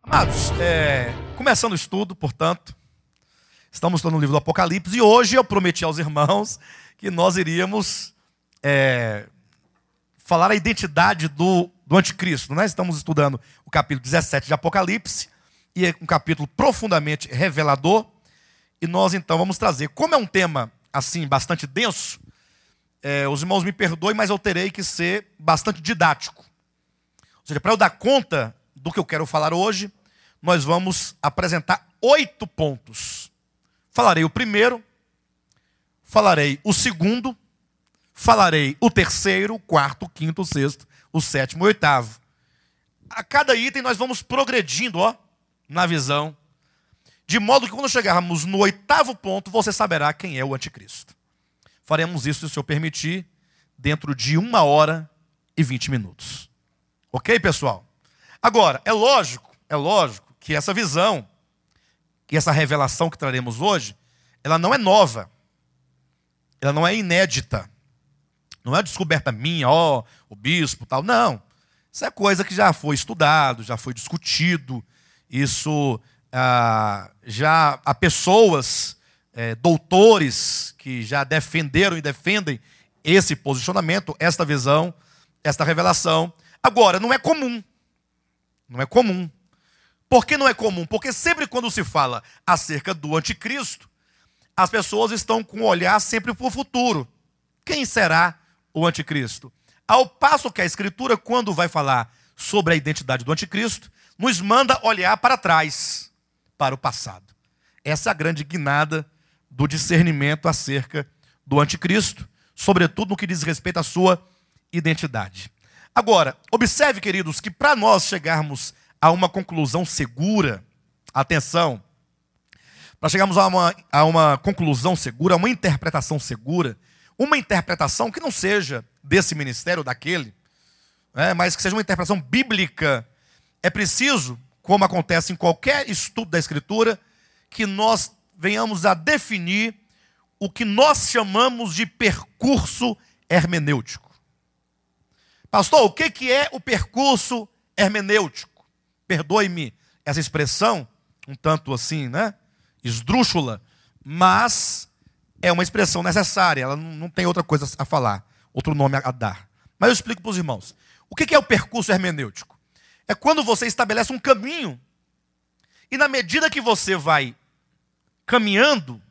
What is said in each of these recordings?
Amados, começando o estudo, portanto, estamos estudando o livro do Apocalipse e hoje eu prometi aos irmãos que nós iríamos falar a identidade do anticristo. Nós estamos estudando o capítulo 17 de Apocalipse e é um capítulo profundamente revelador e nós então vamos trazer, como é um tema assim bastante denso, os irmãos me perdoem, mas eu terei que ser bastante didático. Ou seja, para eu dar conta do que eu quero falar hoje, nós vamos apresentar 8 pontos. Falarei o primeiro, falarei o segundo, falarei o terceiro, o quarto, o quinto, o sexto, o sétimo e o oitavo. A cada item nós vamos progredindo, na visão, de modo que quando chegarmos no 8º ponto, você saberá quem é o anticristo. Faremos isso, se o Senhor permitir, dentro de 1 hora e 20 minutos. Ok, pessoal? Agora, é lógico que essa visão, que essa revelação que traremos hoje, ela não é nova. Ela não é inédita. Não é descoberta minha, o bispo, tal. Não. Isso é coisa que já foi estudado, já foi discutido. Isso já há pessoas, doutores, que já defenderam e defendem esse posicionamento, esta visão, esta revelação. Agora, não é comum. Não é comum. Por que não é comum? Porque sempre quando se fala acerca do anticristo, as pessoas estão com o olhar sempre para o futuro. Quem será o anticristo? Ao passo que a Escritura, quando vai falar sobre a identidade do anticristo, nos manda olhar para trás, para o passado. Essa é a grande guinada do discernimento acerca do anticristo, sobretudo no que diz respeito à sua identidade. Agora, observe, queridos, que para nós chegarmos a uma conclusão segura, atenção, para chegarmos a uma conclusão segura, a uma interpretação segura, uma interpretação que não seja desse ministério ou daquele, mas que seja uma interpretação bíblica, é preciso, como acontece em qualquer estudo da Escritura, que nós venhamos a definir o que nós chamamos de percurso hermenêutico. Pastor, o que é o percurso hermenêutico? Perdoe-me essa expressão, um tanto assim, esdrúxula, mas é uma expressão necessária, ela não tem outra coisa a falar, outro nome a dar. Mas eu explico para os irmãos. O que é o percurso hermenêutico? É quando você estabelece um caminho, e na medida que você vai caminhando,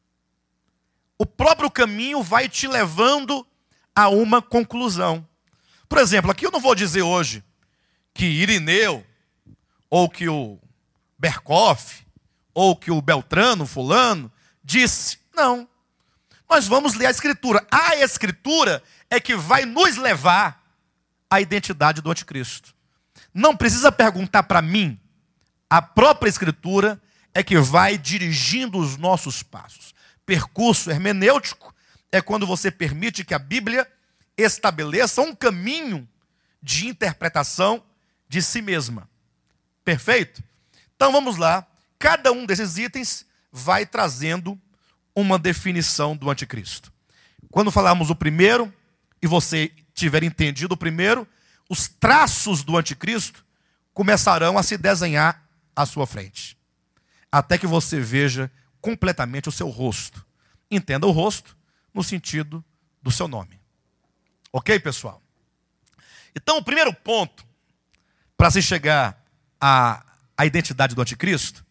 o próprio caminho vai te levando a uma conclusão. Por exemplo, aqui eu não vou dizer hoje que Irineu, ou que o Berkoff, ou que o Beltrano, fulano, disse. Não. Nós vamos ler a Escritura. A Escritura é que vai nos levar à identidade do anticristo. Não precisa perguntar para mim. A própria Escritura é que vai dirigindo os nossos passos. Percurso hermenêutico é quando você permite que a Bíblia estabeleça um caminho de interpretação de si mesma. Perfeito? Então vamos lá. Cada um desses itens vai trazendo uma definição do anticristo. Quando falarmos o primeiro, e você tiver entendido o primeiro, os traços do anticristo começarão a se desenhar à sua frente. Até que você veja completamente o seu rosto. Entenda o rosto no sentido do seu nome. Ok, pessoal? Então, o primeiro ponto para se chegar à identidade do anticristo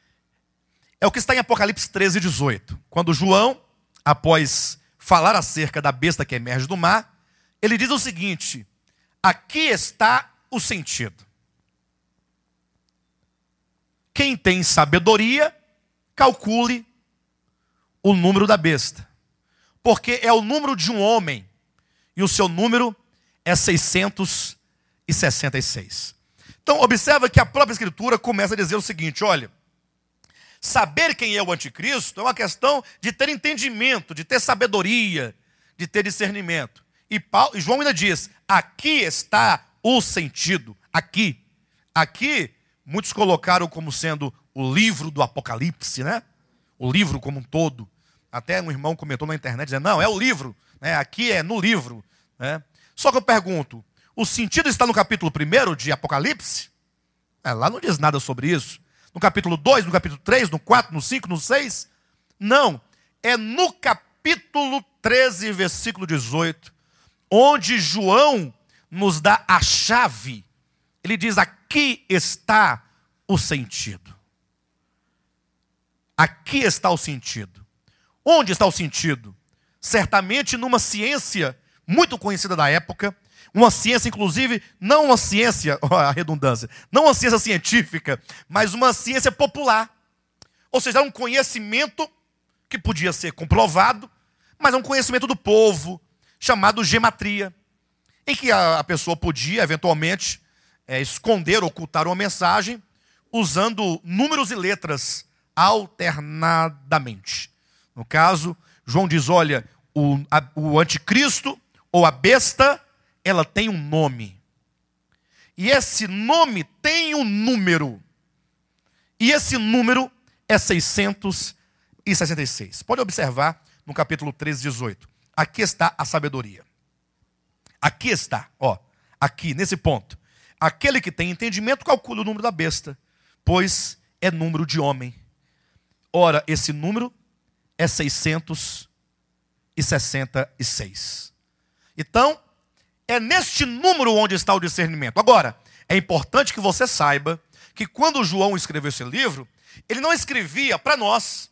é o que está em Apocalipse 13:18. Quando João, após falar acerca da besta que emerge do mar, ele diz o seguinte: aqui está o sentido. Quem tem sabedoria, calcule o número da besta, porque é o número de um homem, e o seu número é 666. Então, observa que a própria Escritura começa a dizer o seguinte, olha, saber quem é o anticristo é uma questão de ter entendimento, de ter sabedoria, de ter discernimento. E João ainda diz, aqui está o sentido, aqui. Aqui, muitos colocaram como sendo o livro do Apocalipse, O livro como um todo. Até um irmão comentou na internet, dizendo, não, é o livro, aqui é no livro. Só que eu pergunto, o sentido está no capítulo 1 de Apocalipse? Lá não diz nada sobre isso. No capítulo 2, no capítulo 3, no 4, no 5, no 6. Não. É no capítulo 13, versículo 18, onde João nos dá a chave. Ele diz: aqui está o sentido. Aqui está o sentido. Onde está o sentido? Certamente numa ciência muito conhecida da época, uma ciência, inclusive, não uma ciência, a redundância, não uma ciência científica, mas uma ciência popular. Ou seja, um conhecimento que podia ser comprovado, mas é um conhecimento do povo, chamado gematria, em que a pessoa podia, eventualmente, esconder, ocultar uma mensagem, usando números e letras alternadamente. No caso, João diz: olha, o anticristo, ou a besta, ela tem um nome. E esse nome tem um número. E esse número é 666. Pode observar no capítulo 13, 18. Aqui está a sabedoria. Aqui está, aqui, nesse ponto. Aquele que tem entendimento, calcula o número da besta, pois é número de homem. Ora, esse número é 666. Então, é neste número onde está o discernimento. Agora, é importante que você saiba que quando João escreveu esse livro, ele não escrevia para nós.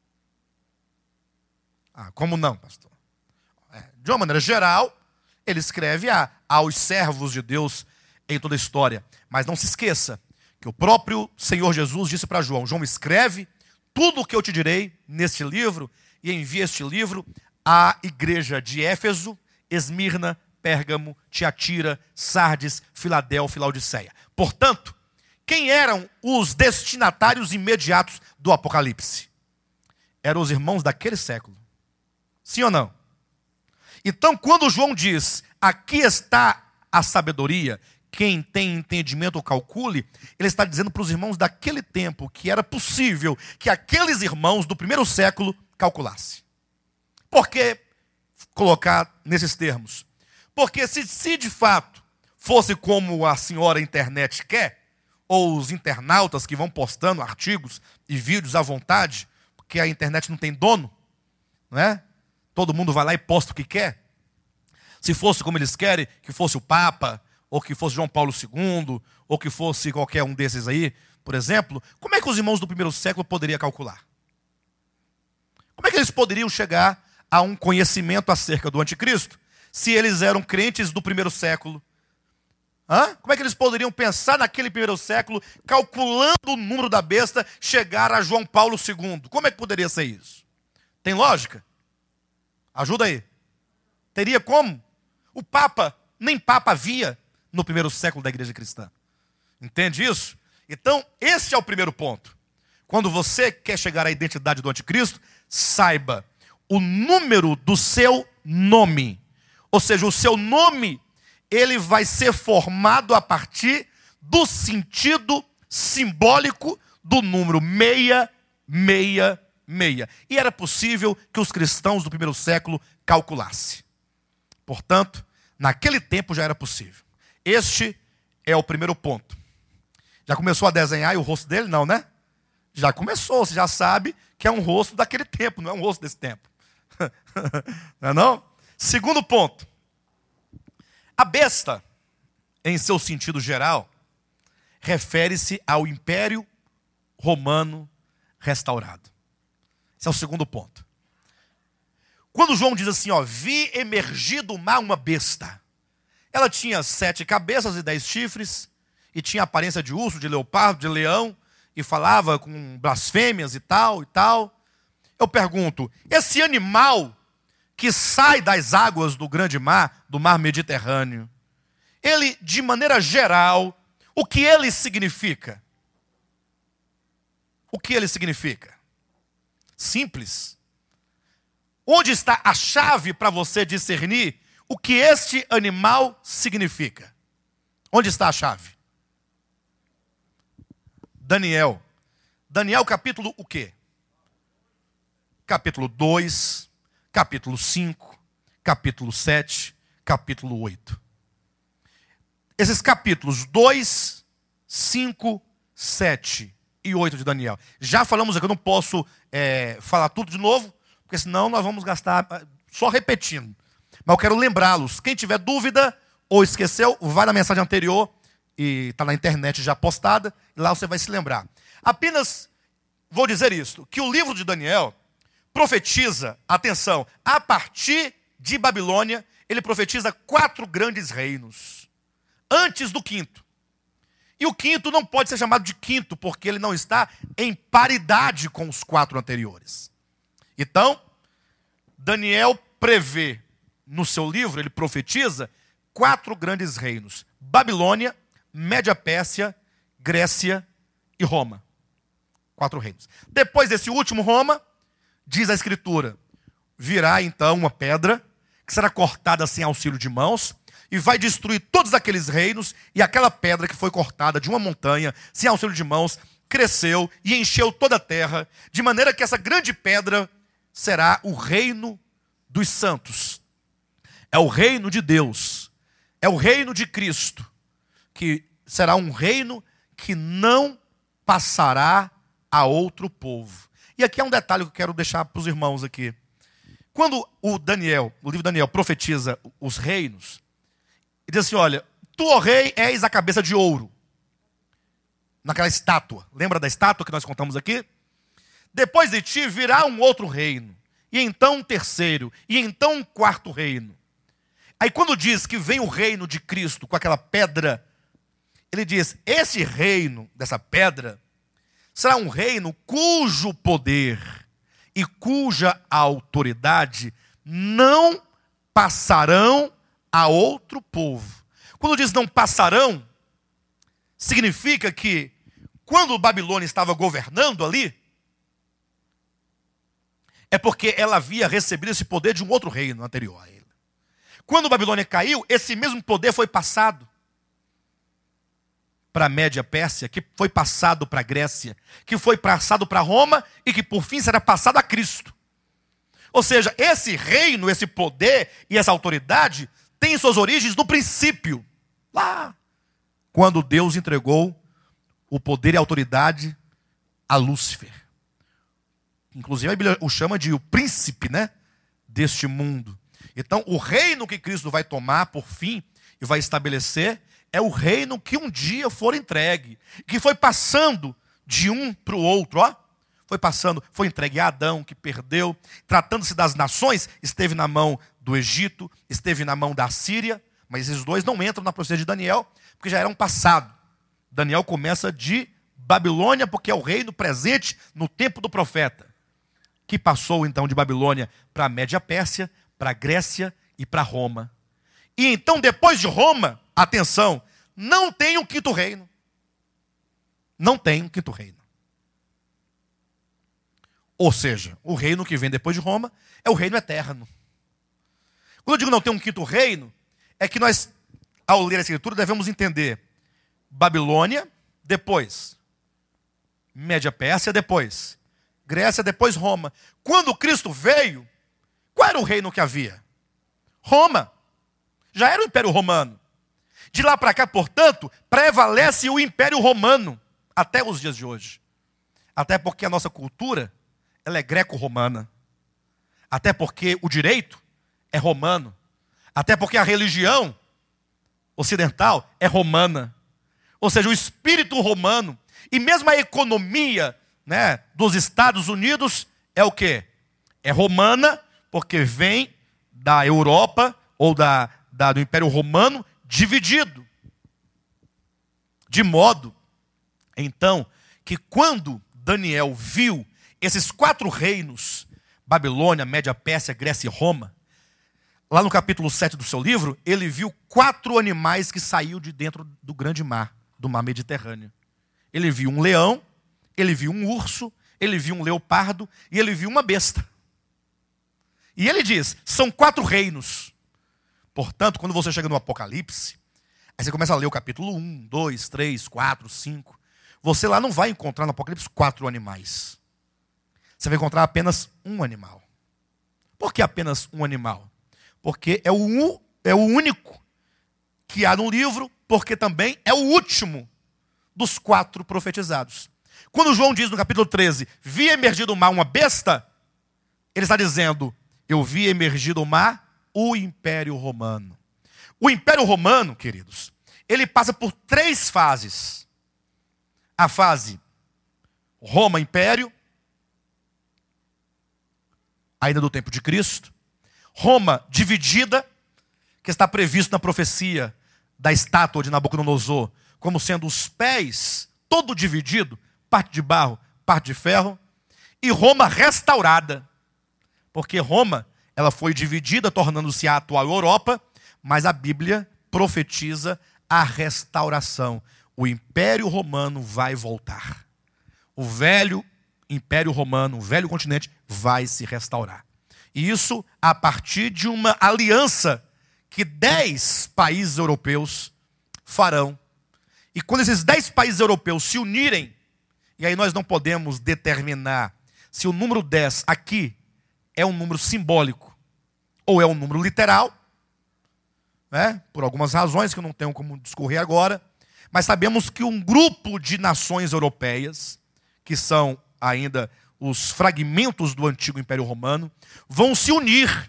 Como não, pastor? De uma maneira geral, ele escreve aos servos de Deus em toda a história. Mas não se esqueça que o próprio Senhor Jesus disse para João: João, escreve tudo o que eu te direi neste livro e envia este livro à igreja de Éfeso, Esmirna, Pérgamo, Tiatira, Sardes, Filadélfia e Laodiceia. Portanto, quem eram os destinatários imediatos do Apocalipse? Eram os irmãos daquele século. Sim ou não? Então, quando João diz: aqui está a sabedoria, quem tem entendimento calcule, ele está dizendo para os irmãos daquele tempo que era possível que aqueles irmãos do primeiro século calculassem. Por que colocar nesses termos? Porque se de fato fosse como a senhora internet quer, ou os internautas que vão postando artigos e vídeos à vontade, porque a internet não tem dono, não é? Todo mundo vai lá e posta o que quer. Se fosse como eles querem, que fosse o Papa, ou que fosse João Paulo II, ou que fosse qualquer um desses aí, por exemplo, como é que os irmãos do primeiro século poderiam calcular? Como é que eles poderiam chegar a um conhecimento acerca do anticristo, se eles eram crentes do primeiro século? Como é que eles poderiam pensar naquele primeiro século, calculando o número da besta, chegar a João Paulo II? Como é que poderia ser isso? Tem lógica? Ajuda aí. Teria como? O Papa, nem Papa havia no primeiro século da igreja cristã. Entende isso? Então, esse é o primeiro ponto. Quando você quer chegar à identidade do anticristo, saiba o número do seu nome. Ou seja, o seu nome, ele vai ser formado a partir do sentido simbólico do número 666. E era possível que os cristãos do primeiro século calculassem. Portanto, naquele tempo já era possível. Este é o primeiro ponto. Já começou a desenhar aí o rosto dele? Não, né? Já começou, você já sabe que é um rosto daquele tempo, não é um rosto desse tempo. Não é não? Segundo ponto. A besta, em seu sentido geral, refere-se ao Império Romano restaurado. Esse é o segundo ponto. Quando João diz assim, vi emergir do mar uma besta. Ela tinha 7 cabeças e 10 chifres, e tinha aparência de urso, de leopardo, de leão, e falava com blasfêmias e tal, e tal. Eu pergunto, esse animal que sai das águas do grande mar, do mar Mediterrâneo, ele, de maneira geral, o que ele significa? O que ele significa? Simples. Onde está a chave para você discernir o que este animal significa? Onde está a chave? Daniel. Daniel capítulo o quê? Capítulo 2, capítulo 5, capítulo 7, capítulo 8. Esses capítulos 2, 5, 7 e 8 de Daniel. Já falamos aqui, eu não posso falar tudo de novo, porque senão nós vamos gastar só repetindo. Mas eu quero lembrá-los. Quem tiver dúvida ou esqueceu, vai na mensagem anterior, e está na internet já postada, e lá você vai se lembrar. Apenas vou dizer isto, que o livro de Daniel profetiza, atenção, a partir de Babilônia, ele profetiza 4 grandes reinos, antes do quinto. E o quinto não pode ser chamado de quinto, porque ele não está em paridade com os 4 anteriores. Então, Daniel prevê, no seu livro, ele profetiza 4 grandes reinos: Babilônia, Média-Pérsia, Grécia e Roma. 4 reinos. Depois desse último Roma, diz a Escritura, virá então uma pedra, que será cortada sem auxílio de mãos, e vai destruir todos aqueles reinos, e aquela pedra que foi cortada de uma montanha, sem auxílio de mãos, cresceu e encheu toda a terra, de maneira que essa grande pedra será o reino dos santos. É o reino de Deus, é o reino de Cristo, que será um reino que não passará a outro povo. E aqui é um detalhe que eu quero deixar para os irmãos aqui. Quando o livro de Daniel profetiza os reinos, ele diz assim, olha, tu, ó rei, és a cabeça de ouro. Naquela estátua. Lembra da estátua que nós contamos aqui? Depois de ti virá um outro reino. E então um terceiro. E então um quarto reino. Aí quando diz que vem o reino de Cristo com aquela pedra, ele diz, esse reino dessa pedra será um reino cujo poder e cuja autoridade não passarão a outro povo. Quando diz não passarão, significa que quando Babilônia estava governando ali, é porque ela havia recebido esse poder de um outro reino anterior a ele. Quando Babilônia caiu, esse mesmo poder foi passado para a Média-Pérsia, que foi passado para a Grécia, que foi passado para Roma e que por fim será passado a Cristo. Ou seja, esse reino, esse poder e essa autoridade tem suas origens no princípio, lá, quando Deus entregou o poder e a autoridade a Lúcifer. Inclusive a Bíblia o chama de o príncipe, né, deste mundo. Então o reino que Cristo vai tomar por fim e vai estabelecer é o reino que um dia for entregue, que foi passando de um para o outro, ó. Foi passando, foi entregue a Adão, que perdeu. Tratando-se das nações, esteve na mão do Egito, esteve na mão da Síria, mas esses dois não entram na profecia de Daniel, porque já eram passado. Daniel começa de Babilônia, porque é o reino presente no tempo do profeta, que passou então de Babilônia para a Média-Pérsia, para a Grécia e para Roma. E então, depois de Roma, atenção, não tem um quinto reino. Não tem um quinto reino. Ou seja, o reino que vem depois de Roma é o reino eterno. Quando eu digo não tem um quinto reino, é que nós, ao ler a Escritura, devemos entender Babilônia, depois Média-Pérsia, depois Grécia, depois Roma. Quando Cristo veio, qual era o reino que havia? Roma. Já era o Império Romano. De lá para cá, portanto, prevalece o Império Romano até os dias de hoje. Até porque a nossa cultura, ela é greco-romana. Até porque o direito é romano. Até porque a religião ocidental é romana. Ou seja, o espírito romano e mesmo a economia, né, dos Estados Unidos é o quê? É romana, porque vem da Europa ou do Império Romano dividido. De modo, então, que quando Daniel viu esses 4 reinos, Babilônia, Média-Pérsia, Grécia e Roma, lá no capítulo 7 do seu livro, ele viu 4 animais que saíram de dentro do grande mar, do mar Mediterrâneo. Ele viu um leão, ele viu um urso, ele viu um leopardo e ele viu uma besta. E ele diz, são 4 reinos. Portanto, quando você chega no Apocalipse, aí você começa a ler o capítulo 1, 2, 3, 4, 5. Você lá não vai encontrar no Apocalipse 4 animais. Você vai encontrar apenas um animal. Por que apenas um animal? Porque é o único que há no livro, porque também é o último dos 4 profetizados. Quando João diz no capítulo 13, vi emergir do mar uma besta, ele está dizendo, eu vi emergir do mar o Império Romano. O Império Romano, queridos, ele passa por 3 fases. A fase Roma Império, ainda do tempo de Cristo. Roma dividida, que está previsto na profecia da estátua de Nabucodonosor, como sendo os pés, todo dividido, parte de barro, parte de ferro. E Roma restaurada, porque Roma, ela foi dividida, tornando-se a atual Europa, mas a Bíblia profetiza a restauração. O Império Romano vai voltar. O velho Império Romano, o velho continente, vai se restaurar. E isso a partir de uma aliança que 10 países europeus farão. E quando esses 10 países europeus se unirem, e aí nós não podemos determinar se o número 10 aqui é um número simbólico ou é um número literal, né? Por algumas razões que eu não tenho como discorrer agora, mas sabemos que um grupo de nações europeias, que são ainda os fragmentos do antigo Império Romano, vão se unir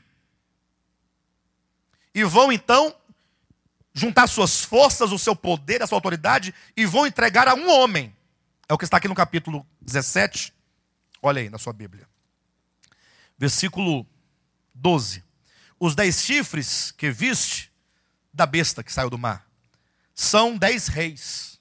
e vão então juntar suas forças, o seu poder, a sua autoridade e vão entregar a um homem. É o que está aqui no capítulo 17. Olha aí na sua Bíblia. Versículo 12. Os 10 chifres que viste da besta que saiu do mar são 10 reis,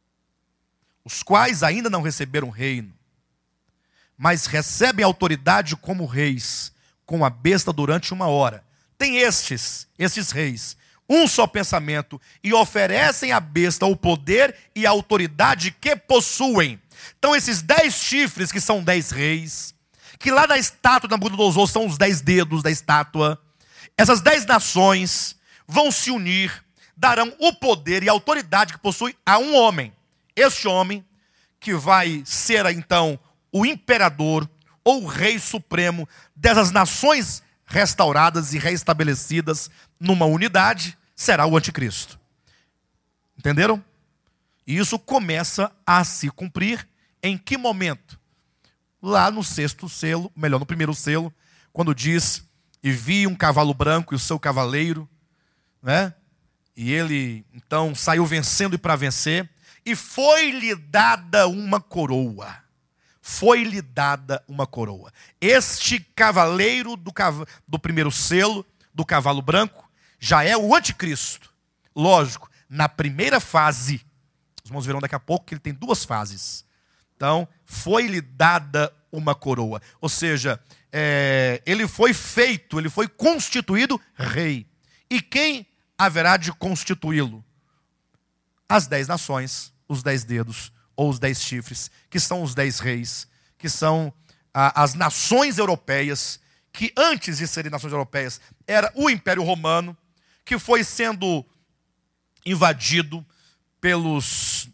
os quais ainda não receberam reino, mas recebem autoridade como reis, com a besta durante 1 hora. Tem estes reis, um só pensamento, e oferecem à besta o poder e a autoridade que possuem. Então esses 10 chifres, que são 10 reis, que lá na estátua da Nabucodonosor são os 10 dedos da estátua, essas 10 nações vão se unir, darão o poder e a autoridade que possui a um homem. Este homem que vai ser então o imperador ou o rei supremo dessas nações restauradas e reestabelecidas numa unidade, será o anticristo. Entenderam? E isso começa a se cumprir em que momento? Lá no 6º selo, melhor, no 1º selo, quando diz, e vi um cavalo branco e o seu cavaleiro, né? E ele então saiu vencendo e para vencer, e foi-lhe dada uma coroa. Foi-lhe dada uma coroa. Este cavaleiro do 1º selo, do cavalo branco, já é o anticristo. Lógico, na primeira fase, os irmãos verão daqui a pouco que ele tem 2 fases. Então, foi-lhe dada uma coroa. Ou seja, ele foi feito, ele foi constituído rei. E quem haverá de constituí-lo? As 10 nações, os 10 dedos, ou os 10 chifres, que são os 10 reis, que são as nações europeias, que antes de serem nações europeias, era o Império Romano, que foi sendo invadido pelos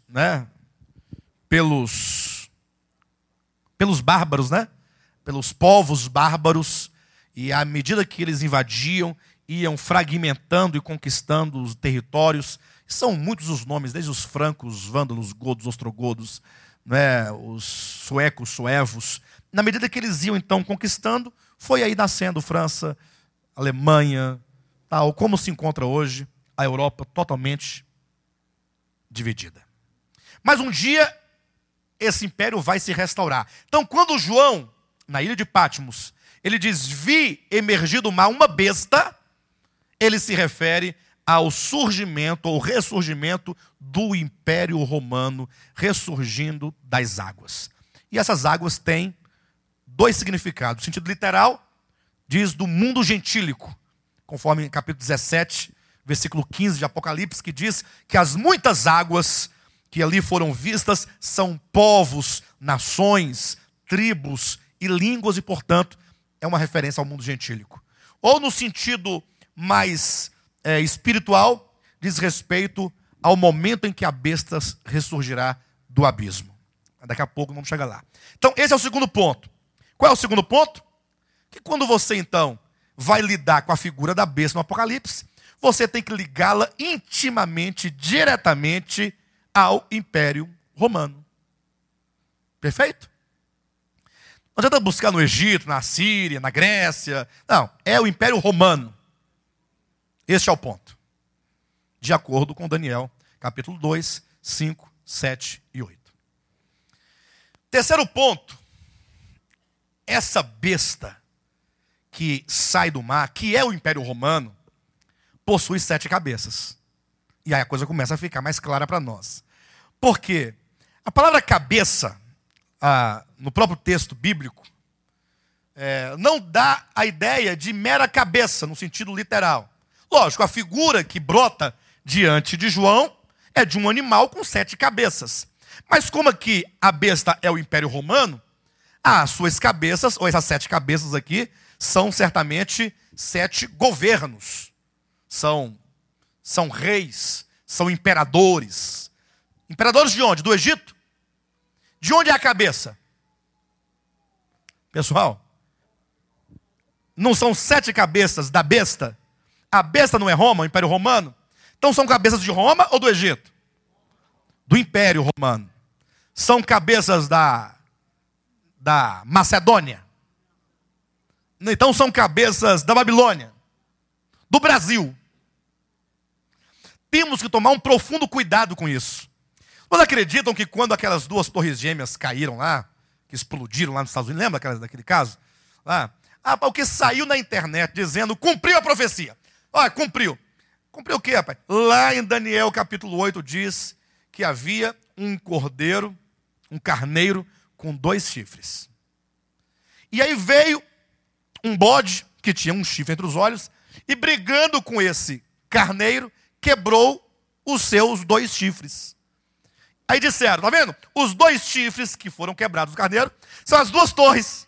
bárbaros, né? Pelos povos bárbaros, e à medida que eles invadiam, iam fragmentando e conquistando os territórios. São muitos os nomes, desde os francos, os vândalos, godos, ostrogodos, né? Os suecos, suevos. Na medida que eles iam então conquistando, foi aí nascendo França, Alemanha, tal, como se encontra hoje a Europa totalmente dividida. Mas um dia esse império vai se restaurar. Então, quando João, na ilha de Patmos, ele diz, vi emergir do mar uma besta, ele se refere ao surgimento ou ressurgimento do Império Romano, ressurgindo das águas. E essas águas têm 2 significados. O sentido literal diz do mundo gentílico, conforme capítulo 17, versículo 15 de Apocalipse, que diz que as muitas águas que ali foram vistas são povos, nações, tribos e línguas, e portanto é uma referência ao mundo gentílico. Ou no sentido mais espiritual, diz respeito ao momento em que a besta ressurgirá do abismo. Daqui a pouco vamos chegar lá. Então esse é o segundo ponto. Qual é o segundo ponto? Que quando você então vai lidar com a figura da besta no Apocalipse, você tem que ligá-la intimamente, diretamente ao Império Romano. Perfeito? Não adianta buscar no Egito, na Síria, na Grécia. Não, é o Império Romano. Este é o ponto. De acordo com Daniel, capítulo 2, 5, 7 e 8. Terceiro ponto. Essa besta que sai do mar, que é o Império Romano, possui 7 cabeças. E aí a coisa começa a ficar mais clara para nós. Por quê? A palavra cabeça, no próprio texto bíblico, não dá a ideia de mera cabeça, no sentido literal. Lógico, a figura que brota diante de João é de um animal com 7 cabeças. Mas como aqui a besta é o Império Romano, as suas cabeças, ou essas 7 cabeças aqui, são certamente 7 governos. São reis, são imperadores. Imperadores de onde? Do Egito? De onde é a cabeça? Pessoal, não são 7 cabeças da besta? A besta não é Roma, o Império Romano? Então são cabeças de Roma ou do Egito? Do Império Romano. São cabeças da Macedônia? Então são cabeças da Babilônia? Do Brasil? Temos que tomar um profundo cuidado com isso. Vocês acreditam que quando aquelas 2 torres gêmeas caíram lá, que explodiram lá nos Estados Unidos, lembra daquele caso? Lá, o que saiu na internet dizendo, cumpriu a profecia. Olha, cumpriu. Cumpriu o quê, rapaz? Lá em Daniel capítulo 8 diz que havia um cordeiro, um carneiro com 2 chifres. E aí veio um bode que tinha um chifre entre os olhos e brigando com esse carneiro, quebrou os seus 2 chifres. Aí disseram, tá vendo? Os 2 chifres que foram quebrados do carneiro são as 2 torres.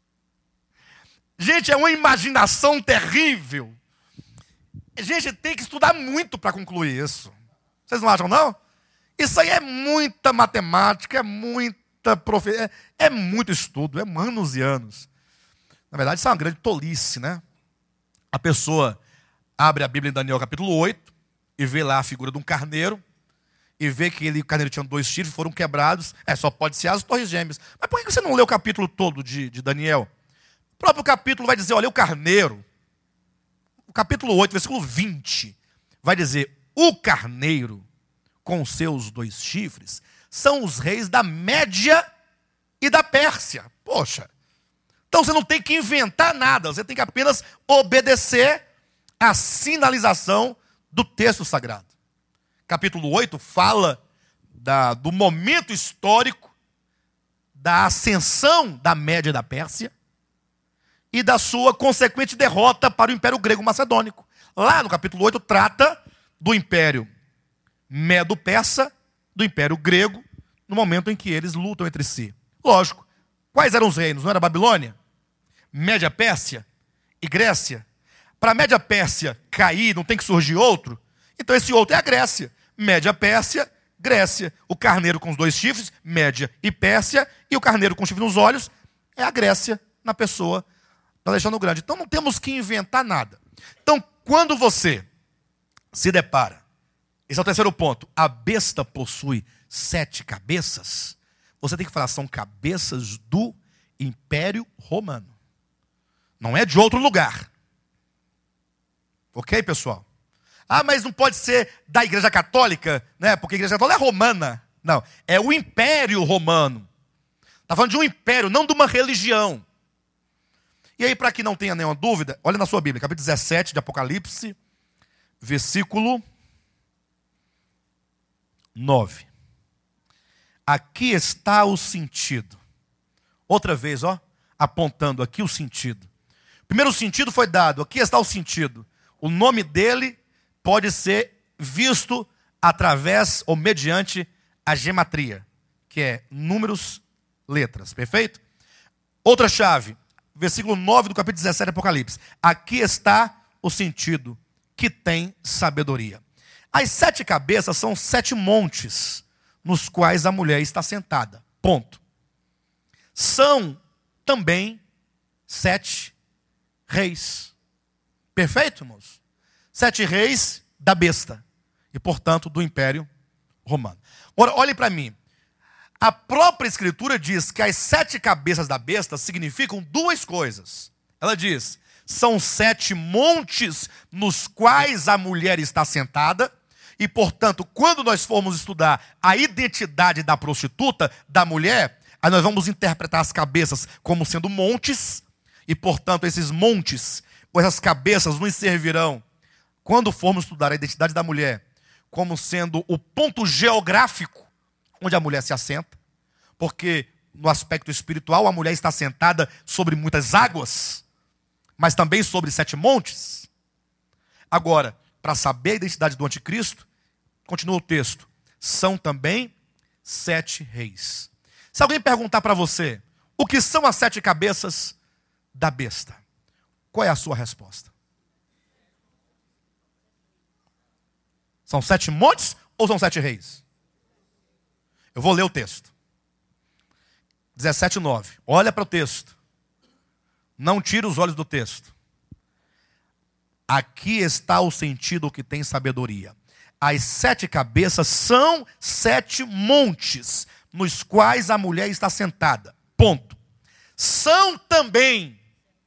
Gente, é uma imaginação terrível. Gente, tem que estudar muito para concluir isso. Vocês não acham, não? Isso aí é muita matemática, é muita profecia, é muito estudo, é anos e anos. Na verdade, isso é uma grande tolice, né? A pessoa abre a Bíblia em Daniel capítulo 8 e vê lá a figura de um carneiro e vê que o carneiro tinha 2 chifres, foram quebrados. Só pode ser as torres gêmeas. Mas por que você não lê o capítulo todo de Daniel? O próprio capítulo vai dizer, olha, o carneiro, o capítulo 8, versículo 20, vai dizer, o carneiro com seus 2 chifres são os reis da Média e da Pérsia. Poxa, então você não tem que inventar nada, você tem que apenas obedecer à sinalização do texto sagrado. Capítulo 8 fala do momento histórico da ascensão da Média e da Pérsia e da sua consequente derrota para o Império Grego-Macedônico. Lá no capítulo 8 trata do Império Medo-Persa, do Império Grego, no momento em que eles lutam entre si. Lógico, quais eram os reinos? Não era Babilônia? Média Pérsia e Grécia? Para a Média Pérsia cair, não tem que surgir outro? Então esse outro é a Grécia. Média Pérsia, Grécia. O carneiro com os 2 chifres, Média e Pérsia, e o carneiro com chifre nos olhos é a Grécia, na pessoa de Alexandre o Grande. Então não temos que inventar nada. Então, quando você se depara, esse é o terceiro ponto, a besta possui 7 cabeças, você tem que falar, são cabeças do Império Romano. Não é de outro lugar. Ok, pessoal? Mas não pode ser da Igreja Católica, né? Porque a Igreja Católica é romana. Não, é o Império Romano. Está falando de um império, não de uma religião. E aí, para que não tenha nenhuma dúvida, olha na sua Bíblia, capítulo 17 de Apocalipse, versículo 9. Aqui está o sentido. Outra vez, apontando aqui o sentido. O primeiro sentido foi dado, aqui está o sentido. O nome dele pode ser visto através ou mediante a gematria, que é números, letras, perfeito? Outra chave, versículo 9 do capítulo 17 de Apocalipse. Aqui está o sentido, que tem sabedoria. As 7 cabeças são 7 montes nos quais a mulher está sentada. Ponto. São também 7 reis. Perfeito, irmãos? 7 reis da besta. E, portanto, do Império romano. Agora, olhem para mim. A própria Escritura diz que as 7 cabeças da besta significam 2 coisas. Ela diz, são 7 montes nos quais a mulher está sentada, e, portanto, quando nós formos estudar a identidade da prostituta, da mulher, aí nós vamos interpretar as cabeças como sendo montes, e, portanto, esses montes, ou essas cabeças nos servirão, quando formos estudar a identidade da mulher, como sendo o ponto geográfico onde a mulher se assenta, porque no aspecto espiritual a mulher está sentada sobre muitas águas, mas também sobre 7 montes. Agora, para saber a identidade do anticristo, continua o texto, são também 7 reis. Se alguém perguntar para você, o que são as 7 cabeças da besta? Qual é a sua resposta? São 7 montes ou são 7 reis? Eu vou ler o texto. 17:9. Olha para o texto. Não tira os olhos do texto. Aqui está o sentido que tem sabedoria. As 7 cabeças são 7 montes, nos quais a mulher está sentada. Ponto. São também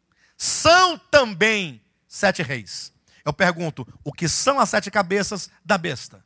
7 reis. Eu pergunto, o que são as 7 cabeças da besta?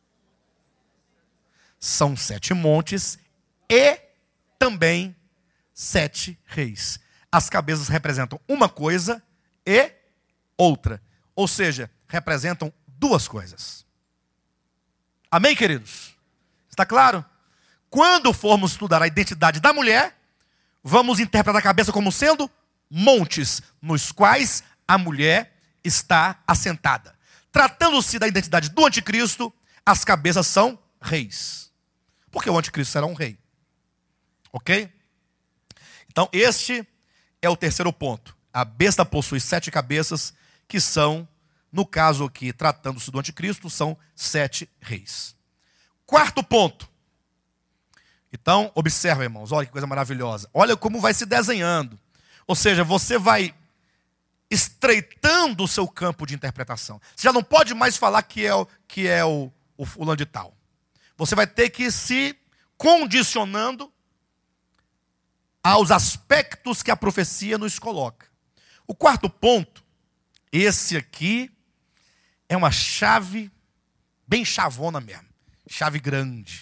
São 7 montes e também 7 reis. As cabeças representam uma coisa e outra. Ou seja, representam 2 coisas. Amém, queridos? Está claro? Quando formos estudar a identidade da mulher, vamos interpretar a cabeça como sendo montes, nos quais a mulher está assentada. Tratando-se da identidade do anticristo, as cabeças são reis. Porque o anticristo será um rei. Ok? Então, este é o terceiro ponto. A besta possui 7 cabeças, que são, no caso aqui, tratando-se do anticristo, são 7 reis. Quarto ponto. Então, observa, irmãos, olha que coisa maravilhosa. Olha como vai se desenhando. Ou seja, você vai estreitando o seu campo de interpretação. Você já não pode mais falar que é o fulano de tal. Você vai ter que ir se condicionando aos aspectos que a profecia nos coloca. O quarto ponto, esse aqui, é uma chave bem chavona mesmo. Chave grande.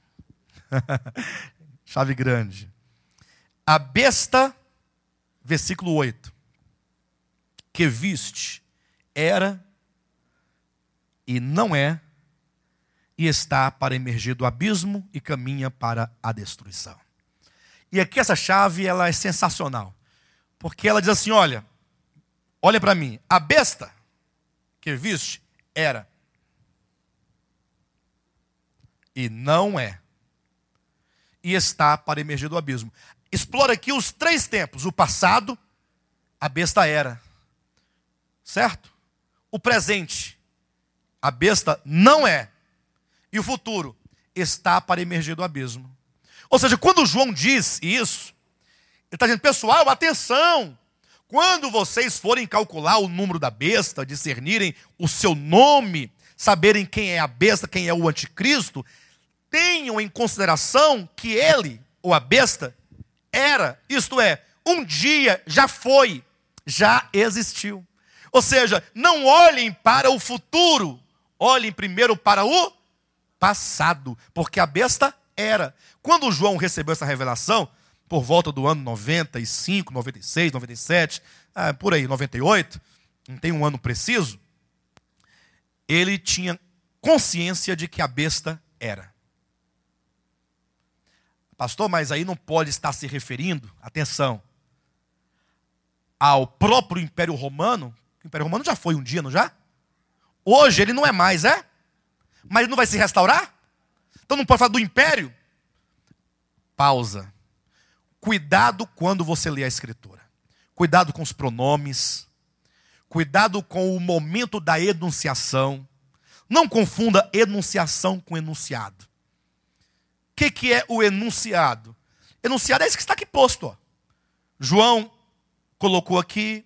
Chave grande. A besta, versículo 8, que viste, era e não é, e está para emergir do abismo e caminha para a destruição. E aqui essa chave, ela é sensacional. Porque ela diz assim, olha para mim, a besta que viste era e não é, e está para emergir do abismo. Explora aqui os 3 tempos. O passado, a besta era. Certo? O presente, a besta não é. E o futuro, está para emergir do abismo. Ou seja, quando João diz isso, ele está dizendo, pessoal, atenção. Quando vocês forem calcular o número da besta, discernirem o seu nome, saberem quem é a besta, quem é o anticristo, tenham em consideração que ele, ou a besta, era, isto é, um dia já foi, já existiu. Ou seja, não olhem para o futuro, olhem primeiro para o passado, porque a besta era. Quando João recebeu essa revelação, por volta do ano 95, 96, 97, por aí, 98, não tem um ano preciso, ele tinha consciência de que a besta era. Pastor, mas aí não pode estar se referindo, atenção, ao próprio Império Romano. O Império Romano já foi um dia, não já? Hoje ele não é mais, é? Mas ele não vai se restaurar? Então não pode falar do Império? Pausa. Cuidado quando você lê a Escritura. Cuidado com os pronomes. Cuidado com o momento da enunciação. Não confunda enunciação com enunciado. O que é o enunciado? Enunciado é esse que está aqui posto. Ó. João colocou aqui.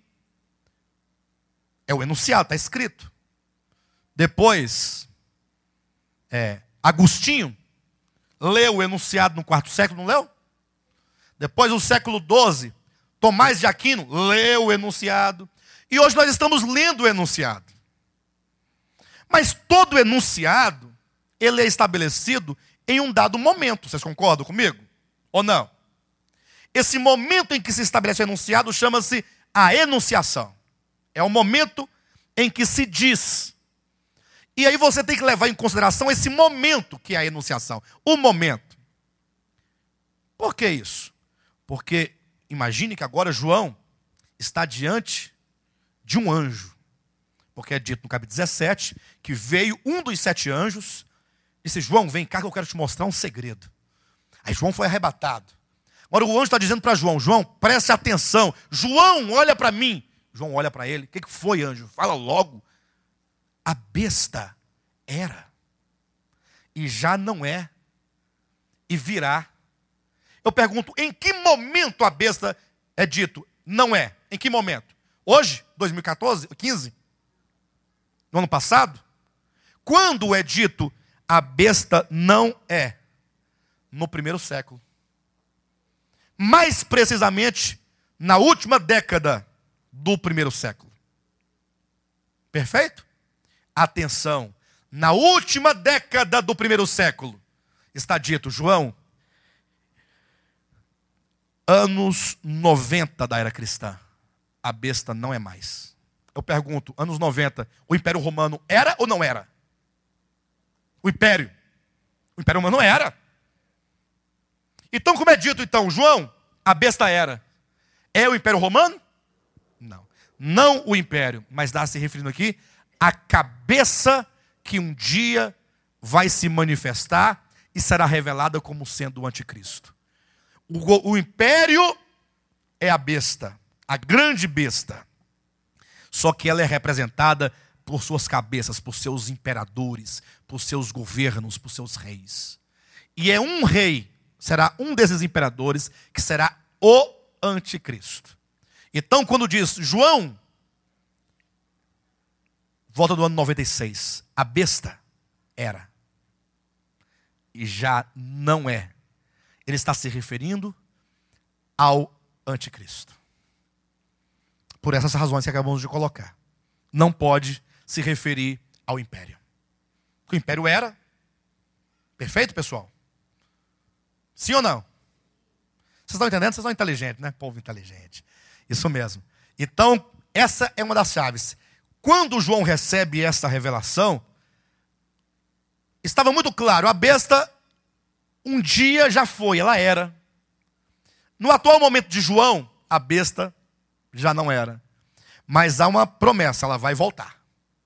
É o enunciado, está escrito. Depois, Agostinho leu o enunciado no quarto século, não leu? Depois, no século XII, Tomás de Aquino leu o enunciado. E hoje nós estamos lendo o enunciado. Mas todo enunciado, ele é estabelecido em um dado momento. Vocês concordam comigo? Ou não? Esse momento em que se estabelece o enunciado chama-se a enunciação. É o momento em que se diz. E aí você tem que levar em consideração esse momento que é a enunciação. O momento. Por que isso? Porque imagine que agora João está diante de um anjo. Porque é dito no capítulo 17 que veio um dos 7 anjos e disse: João, vem cá que eu quero te mostrar um segredo. Aí João foi arrebatado. Agora o anjo está dizendo para João: João, preste atenção. João, olha para mim. João olha para ele. O que foi, anjo? Fala logo. A besta era, e já não é, e virá. Eu pergunto, em que momento a besta é dito não é? Em que momento? Hoje? 2014? 15? No ano passado? Quando é dito a besta não é? No primeiro século. Mais precisamente, na última década do primeiro século. Perfeito? Atenção, na última década do primeiro século, está dito, João, anos 90 da era cristã, a besta não é mais. Eu pergunto, anos 90, o Império Romano era ou não era? O Império Romano não era. Então, como é dito, então, João, a besta era. É o Império Romano? Não. Não o Império, mas está se referindo aqui a cabeça que um dia vai se manifestar e será revelada como sendo o anticristo. O império é a besta, a grande besta. Só que ela é representada por suas cabeças, por seus imperadores, por seus governos, por seus reis. E é um rei, será um desses imperadores, que será o anticristo. Então, quando diz João, volta do ano 96. A besta era. E já não é. Ele está se referindo ao anticristo. Por essas razões que acabamos de colocar. Não pode se referir ao império. O império era. Perfeito, pessoal? Sim ou não? Vocês estão entendendo? Vocês são inteligentes, né? Povo inteligente. Isso mesmo. Então, essa é uma das chaves. Quando João recebe essa revelação, estava muito claro, a besta um dia já foi, ela era. No atual momento de João, a besta já não era. Mas há uma promessa, ela vai voltar.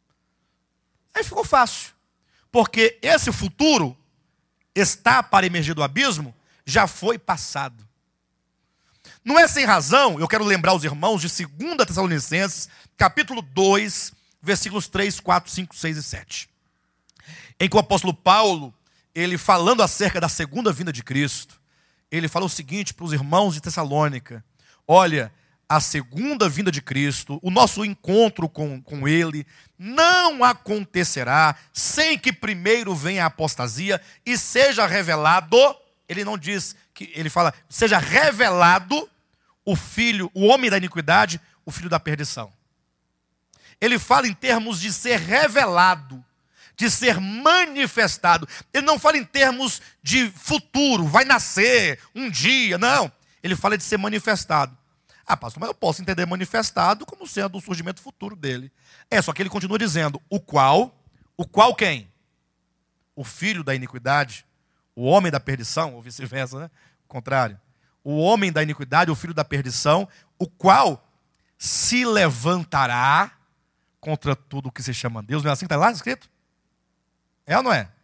Aí ficou fácil, porque esse futuro está para emergir do abismo, já foi passado. Não é sem razão, eu quero lembrar os irmãos de 2 Tessalonicenses, capítulo 2, versículos 3, 4, 5, 6 e 7. Em que o apóstolo Paulo, ele falando acerca da segunda vinda de Cristo, ele fala o seguinte para os irmãos de Tessalônica: olha, a segunda vinda de Cristo, o nosso encontro com Ele, não acontecerá sem que primeiro venha a apostasia e seja revelado, ele não diz, que ele fala, seja revelado o filho, o homem da iniquidade, o filho da perdição. Ele fala em termos de ser revelado, de ser manifestado. Ele não fala em termos de futuro, vai nascer um dia, não. Ele fala de ser manifestado. Ah, pastor, mas eu posso entender manifestado como sendo o surgimento futuro dele. Só que ele continua dizendo, o qual quem? O filho da iniquidade, o homem da perdição, ou vice-versa, né? O contrário. O homem da iniquidade, o filho da perdição, o qual se levantará contra tudo o que se chama Deus. Não é assim que está lá escrito? É ou não é?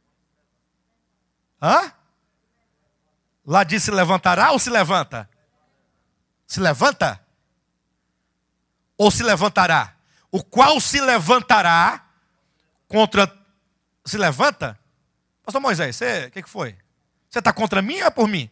Hã? Lá diz se levantará ou se levanta? Se levanta? Ou se levantará? O qual se levantará contra... Se levanta? Pastor Moisés, o que foi? Você está contra mim ou é por mim?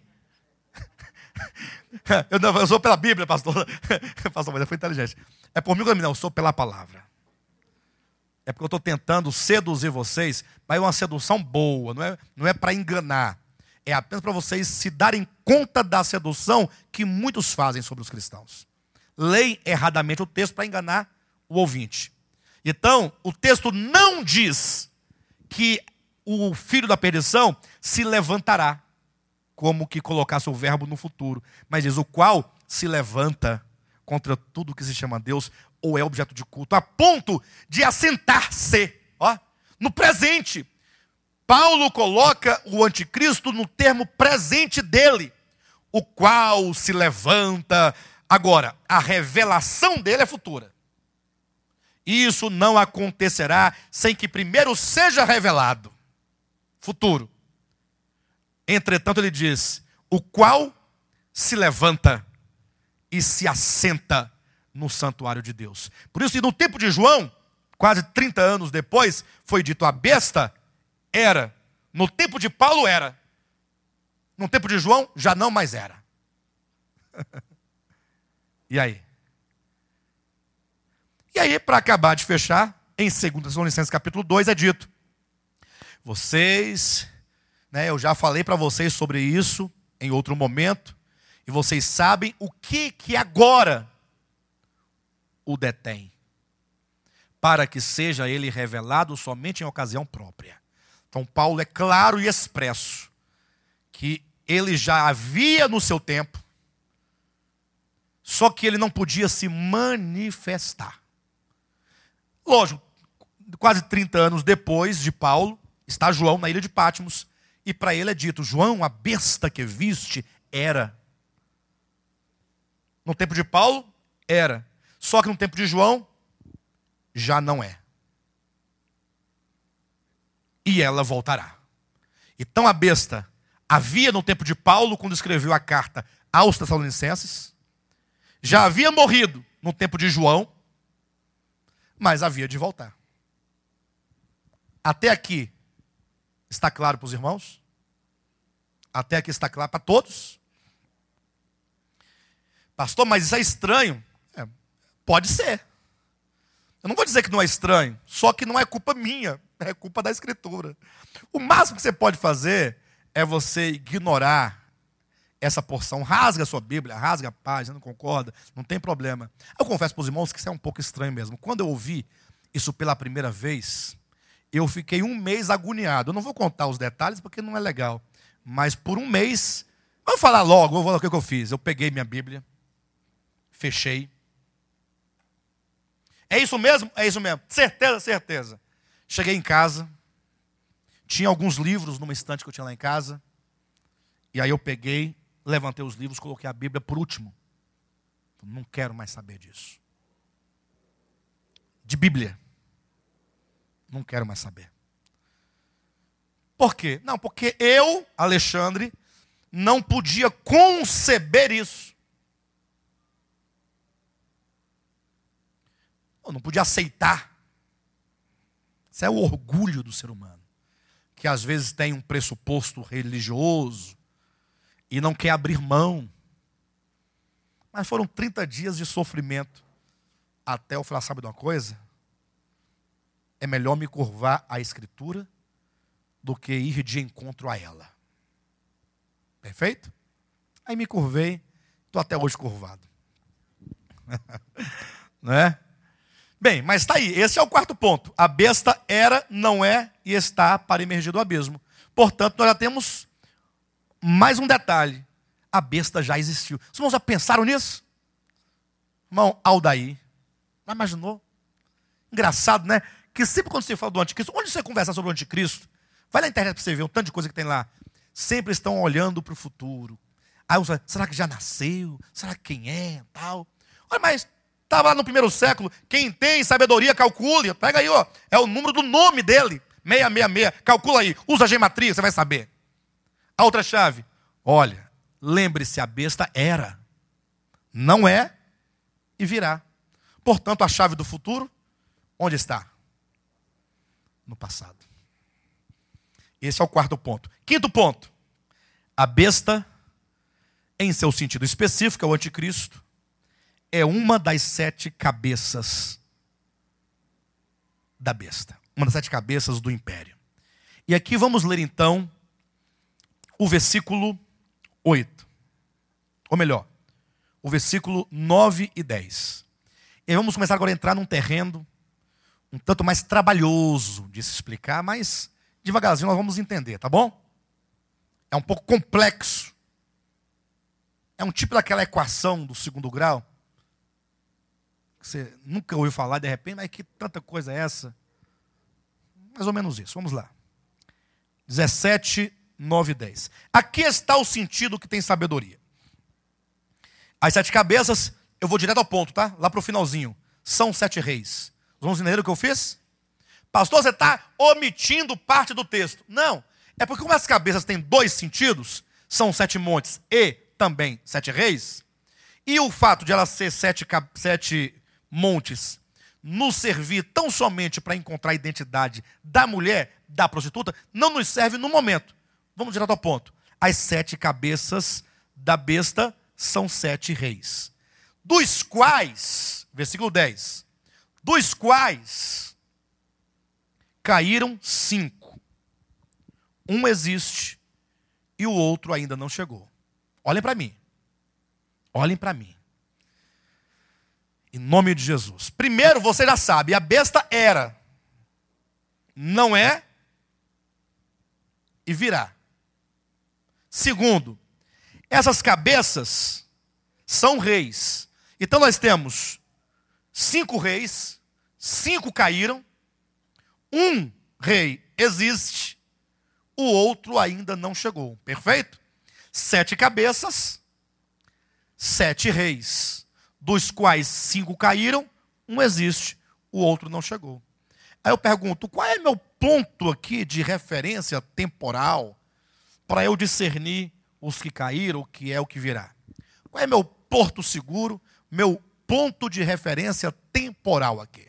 Eu sou pela Bíblia, pastor. Pastor Moisés foi inteligente. É por mim ou por mim? Não, eu sou pela palavra. é porque eu estou tentando seduzir vocês, mas é uma sedução boa, não é para enganar. É apenas para vocês se darem conta da sedução que muitos fazem sobre os cristãos. Leem erradamente o texto para enganar o ouvinte. Então, o texto não diz que o filho da perdição se levantará, como que colocasse o verbo no futuro, mas diz o qual se levanta contra tudo que se chama Deus ou é objeto de culto, a ponto de assentar-se, no presente. Paulo coloca o anticristo no termo presente dele, o qual se levanta. Agora, a revelação dele é futura. Isso não acontecerá sem que primeiro seja revelado. Futuro. Entretanto, ele diz, o qual se levanta e se assenta no santuário de Deus. Por isso, no tempo de João, quase 30 anos depois, foi dito, a besta era. No tempo de Paulo era. No tempo de João, já não mais era. E aí? E aí, para acabar de fechar, em 2 Tessalonicenses capítulo 2 é dito, vocês, eu já falei para vocês sobre isso em outro momento, e vocês sabem o que agora o detém, para que seja ele revelado somente em ocasião própria. Então Paulo é claro e expresso, que ele já havia no seu tempo, só que ele não podia se manifestar. Lógico, quase 30 anos depois de Paulo, está João na ilha de Patmos, e para ele é dito, João, a besta que viste, era. No tempo de Paulo, era. Só que no tempo de João, já não é. E ela voltará. Então a besta havia no tempo de Paulo, quando escreveu a carta aos Tessalonicenses, já havia morrido no tempo de João, mas havia de voltar. Até aqui, está claro para os irmãos? Até aqui está claro para todos? Pastor, mas isso é estranho. Pode ser. Eu não vou dizer que não é estranho, só que não é culpa minha, é culpa da Escritura. O máximo que você pode fazer é você ignorar essa porção. Rasga a sua Bíblia, rasga a página, não concorda, não tem problema. Eu confesso para os irmãos que isso é um pouco estranho mesmo. Quando eu ouvi isso pela primeira vez, eu fiquei um mês agoniado. Eu não vou contar os detalhes porque não é legal. Mas por um mês, vamos falar logo, vou falar o que eu fiz. Eu peguei minha Bíblia, fechei. É isso mesmo? É isso mesmo. Certeza, certeza. Cheguei em casa, tinha alguns livros numa estante que eu tinha lá em casa. E aí eu peguei, levantei os livros, coloquei a Bíblia por último. Não quero mais saber disso. De Bíblia. Não quero mais saber. Por quê? Não, porque eu, Alexandre, não podia conceber isso. Eu não podia aceitar. Isso é o orgulho do ser humano, que às vezes tem um pressuposto religioso e não quer abrir mão. Mas foram 30 dias de sofrimento até eu falar, sabe de uma coisa? É melhor me curvar à Escritura do que ir de encontro a ela. Perfeito? Aí me curvei, estou até hoje curvado. Não é? Bem, mas está aí, esse é o quarto ponto. A besta era, não é e está para emergir do abismo. Portanto, nós já temos mais um detalhe. A besta já existiu. Os irmãos já pensaram nisso? Irmão Aldair, já imaginou? Engraçado, né? Que sempre quando você fala do anticristo, onde você conversa sobre o anticristo, vai na internet para você ver um tanto de coisa que tem lá. Sempre estão olhando para o futuro. Aí você, será que já nasceu? Será que quem é? Tal. Olha, mas estava lá no primeiro século. Quem tem sabedoria, calcule. Pega aí, ó. É o número do nome dele. 666. Calcula aí. Usa a gematria, você vai saber. A outra chave. Olha, lembre-se, a besta era. Não é e virá. Portanto, a chave do futuro, onde está? No passado. Esse é o quarto ponto. Quinto ponto. A besta, em seu sentido específico, é o anticristo. É uma das 7 cabeças da besta. Uma das 7 cabeças do império. E aqui vamos ler então o versículo 8. Ou melhor, o versículo 9 e 10. E aí vamos começar agora a entrar num terreno um tanto mais trabalhoso de se explicar, mas devagarzinho nós vamos entender, tá bom? É um pouco complexo. É um tipo daquela equação do 2º grau, que você nunca ouviu falar, de repente, mas que tanta coisa é essa? Mais ou menos isso, vamos lá. 17, 9 e 10. Aqui está o sentido que tem sabedoria. As 7 cabeças, eu vou direto ao ponto, tá? Lá para o finalzinho. São 7 reis. Vamos entender o que eu fiz? Pastor, você está omitindo parte do texto. Não, é porque como as cabeças têm 2 sentidos, são 7 montes e também 7 reis, e o fato de elas ser 7 montes nos servir tão somente para encontrar a identidade da mulher, da prostituta, não nos serve no momento. Vamos direto ao ponto. As 7 cabeças da besta são 7 reis, dos quais, versículo 10, dos quais caíram 5. Um existe e o outro ainda não chegou. Olhem para mim. Olhem para mim. Em nome de Jesus. Primeiro, você já sabe, a besta era, não é e virá. Segundo, essas cabeças são reis. Então nós temos 5 reis, 5 caíram, um rei existe, o outro ainda não chegou. Perfeito? 7 cabeças, 7 reis, dos quais 5 caíram, um existe, o outro não chegou. Aí eu pergunto, qual é meu ponto aqui de referência temporal para eu discernir os que caíram, o que é o que virá? Qual é meu porto seguro, meu ponto de referência temporal aqui?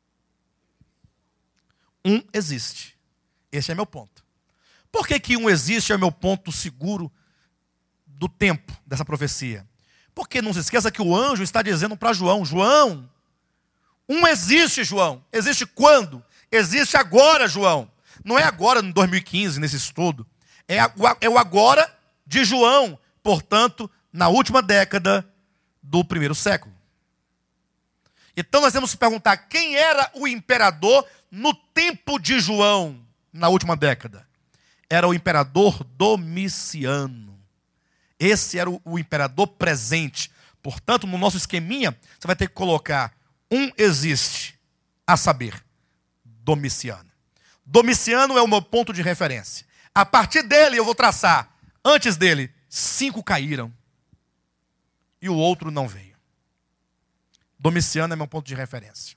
Um existe. Esse é meu ponto. Por que um existe é meu ponto seguro do tempo dessa profecia? Porque não se esqueça que o anjo está dizendo para João, João, um existe, João. Existe quando? Existe agora, João. Não é agora, em 2015, nesse estudo. É o agora de João, portanto, na última década do 1º século. Então nós temos que perguntar quem era o imperador no tempo de João, na última década. Era o imperador Domiciano. Esse era o imperador presente. Portanto, no nosso esqueminha, você vai ter que colocar um existe, a saber, Domiciano. Domiciano é o meu ponto de referência. A partir dele eu vou traçar, antes dele, 5 caíram e o outro não veio. Domiciano é meu ponto de referência.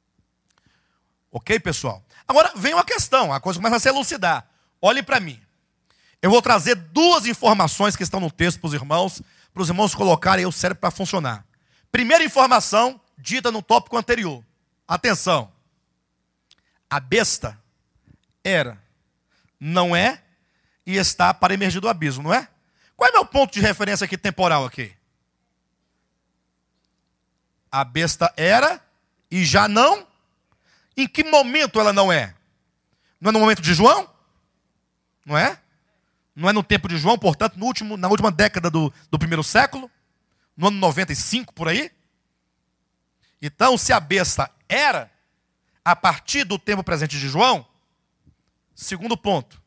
Ok, pessoal? Agora vem uma questão, a coisa começa a se elucidar. Olhem para mim. Eu vou trazer 2 informações que estão no texto para os irmãos colocarem o cérebro para funcionar. Primeira informação, dita no tópico anterior. Atenção. A besta era, não é e está para emergir do abismo, não é? Qual é meu ponto de referência aqui temporal aqui? A besta era e já não. Em que momento ela não é? Não é no momento de João? Não é? Não é no tempo de João, portanto, na última década do 1º século? No ano 95, por aí? Então, se a besta era, a partir do tempo presente de João, segundo ponto.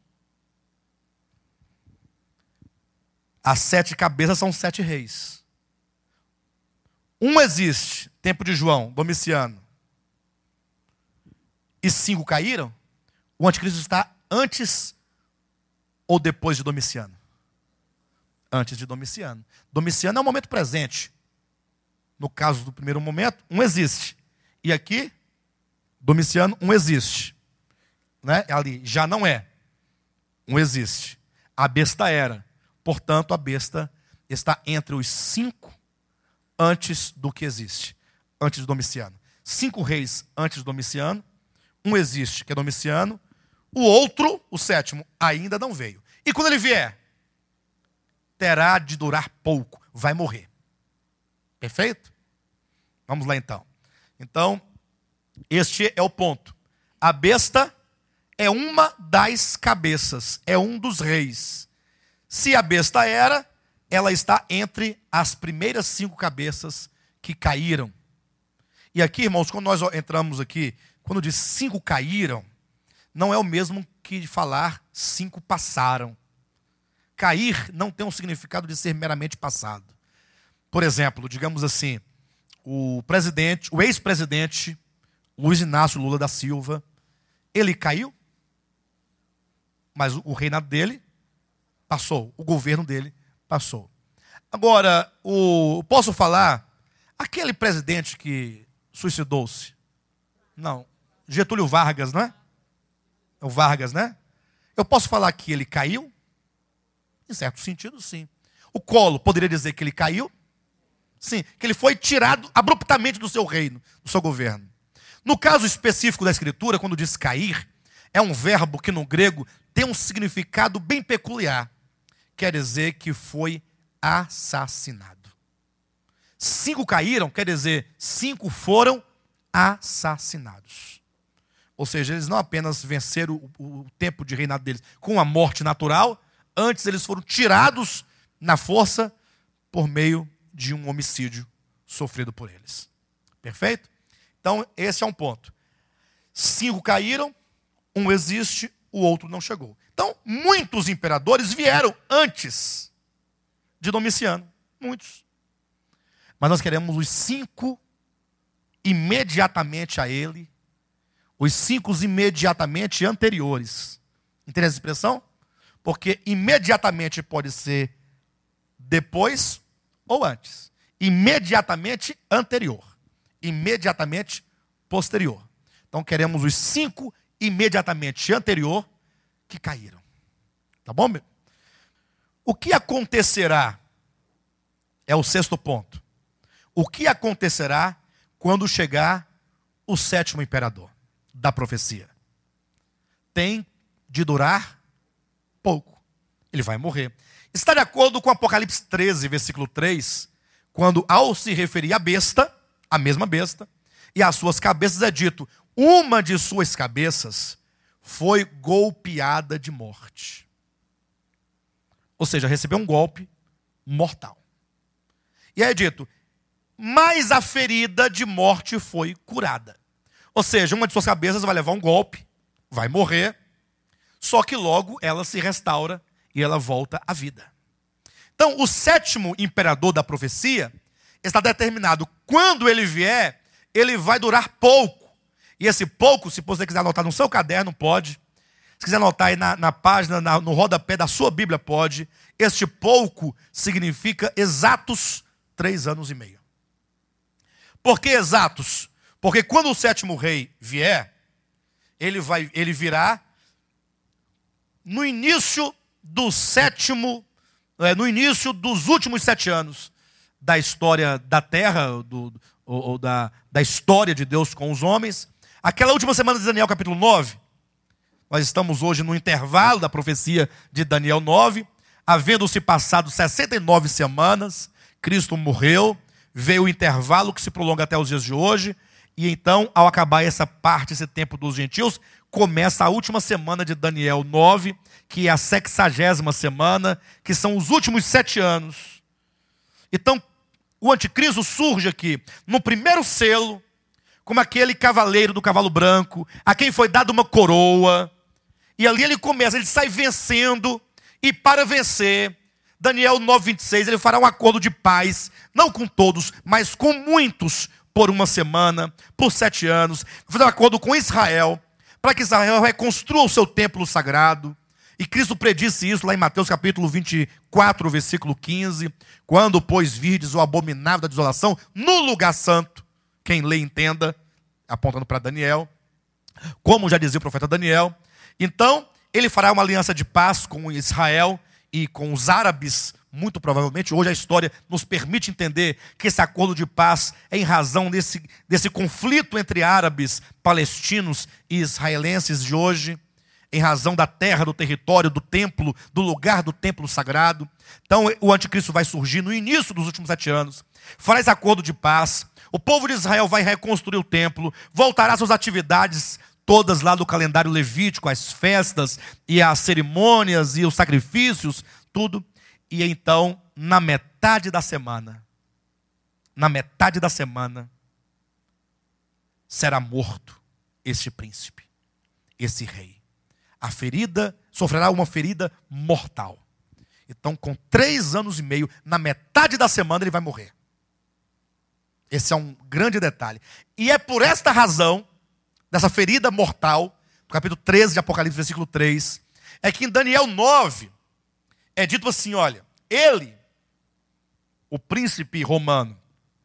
As 7 cabeças são 7 reis. Um existe, tempo de João, Domiciano, e 5 caíram, o anticristo está antes ou depois de Domiciano? Antes de Domiciano. Domiciano é o momento presente. No caso do primeiro momento, um existe. E aqui, Domiciano, um existe. Né? Ali, já não é. Um existe. A besta era. Portanto, a besta está entre os 5 antes do que existe. Antes de Domiciano. 5 reis antes de Domiciano. Um existe, que é Domiciano. O outro, o 7º, ainda não veio. E quando ele vier, terá de durar pouco. Vai morrer. Perfeito? Vamos lá então. Então, este é o ponto. A besta é uma das cabeças, é um dos reis. Se a besta ela está entre as primeiras 5 cabeças que caíram. E aqui, irmãos, quando nós entramos aqui, quando diz 5 caíram, não é o mesmo que falar 5 passaram. Cair não tem um significado de ser meramente passado. Por exemplo, digamos assim, o ex-presidente Luiz Inácio Lula da Silva, ele caiu, mas o reinado dele passou, o governo dele passou. Agora, posso falar, aquele presidente que suicidou-se? Não, Getúlio Vargas, não é? É o Vargas, né? Eu posso falar que ele caiu? Em certo sentido, sim. O Collor poderia dizer que ele caiu? Sim, que ele foi tirado abruptamente do seu reino, do seu governo. No caso específico da Escritura, quando diz cair, é um verbo que no grego tem um significado bem peculiar. Quer dizer que foi assassinado. 5 caíram, quer dizer, 5 foram assassinados. Ou seja, eles não apenas venceram o tempo de reinado deles com a morte natural, antes eles foram tirados na força por meio de um homicídio sofrido por eles. Perfeito? Então, esse é um ponto. 5 caíram, um existe, o outro não chegou. Então, muitos imperadores vieram antes de Domiciano. Muitos. Mas nós queremos os 5 imediatamente a ele, os 5 imediatamente anteriores. Entende essa expressão? Porque imediatamente pode ser depois ou antes. Imediatamente anterior. Imediatamente posterior. Então queremos os 5 imediatamente anterior que caíram. Tá bom? O que acontecerá? É o 6º ponto. O que acontecerá quando chegar o 7º imperador da profecia? Tem de durar pouco. Ele vai morrer. Está de acordo com Apocalipse 13, versículo 3, quando ao se referir à besta, a mesma besta, e às suas cabeças é dito, uma de suas cabeças foi golpeada de morte. Ou seja, recebeu um golpe mortal. E é dito, mas a ferida de morte foi curada. Ou seja, uma de suas cabeças vai levar um golpe, vai morrer, só que logo ela se restaura e ela volta à vida. Então, o 7º imperador da profecia está determinado. Quando ele vier, ele vai durar pouco. E esse pouco, se você quiser anotar no seu caderno, pode. Se quiser anotar aí na página, no rodapé da sua Bíblia, pode. Este pouco significa exatos 3 anos e meio. Por que exatos? Porque quando o 7º rei vier, ele virá no início do 7º, no início dos últimos 7 anos da história da terra, da história de Deus com os homens. Aquela última semana de Daniel, capítulo 9, nós estamos hoje no intervalo da profecia de Daniel 9, havendo-se passado 69 semanas, Cristo morreu, veio o intervalo que se prolonga até os dias de hoje, e então, ao acabar essa parte, esse tempo dos gentios, começa a última semana de Daniel 9, que é a 60ª semana, que são os últimos 7 anos. Então, o anticristo surge aqui, no primeiro selo, como aquele cavaleiro do cavalo branco, a quem foi dada uma coroa, e ali ele começa, ele sai vencendo, e para vencer, Daniel 9:26, ele fará um acordo de paz, não com todos, mas com muitos, por uma semana, por 7 anos, vai fazer um acordo com Israel, para que Israel reconstrua o seu templo sagrado. E Cristo predisse isso lá em Mateus capítulo 24, versículo 15, quando, pois, virdes o abominável da desolação no lugar santo, quem lê entenda, apontando para Daniel, como já dizia o profeta Daniel, então ele fará uma aliança de paz com Israel e com os árabes, muito provavelmente. Hoje a história nos permite entender que esse acordo de paz é em razão desse conflito entre árabes, palestinos e israelenses de hoje, em razão da terra, do território, do templo, do lugar do templo sagrado. Então o anticristo vai surgir no início dos últimos 7 anos, fará esse acordo de paz, o povo de Israel vai reconstruir o templo, voltará às suas atividades todas lá do calendário levítico, as festas e as cerimônias e os sacrifícios, tudo. E então, na metade da semana, será morto este príncipe, esse rei. Sofrerá uma ferida mortal. Então, com 3 anos e meio, na metade da semana ele vai morrer. Esse é um grande detalhe. E é por esta razão, dessa ferida mortal, do capítulo 13 de Apocalipse, versículo 3, é que em Daniel 9, é dito assim, olha, ele, o príncipe romano,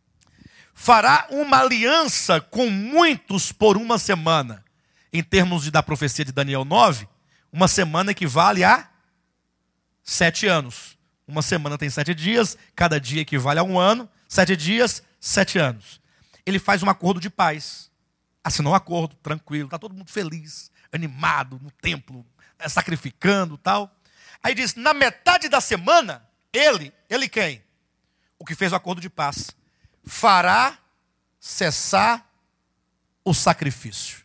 fará uma aliança com muitos por uma semana. Em termos da profecia de Daniel 9, uma semana equivale a 7 anos. Uma semana tem 7 dias, cada dia equivale a 1 ano, 7 dias, 7 anos. Ele faz um acordo de paz. Assinou um acordo, tranquilo, está todo mundo feliz, animado no templo, sacrificando e tal. Aí diz, na metade da semana, ele quem? O que fez o acordo de paz, fará cessar o sacrifício.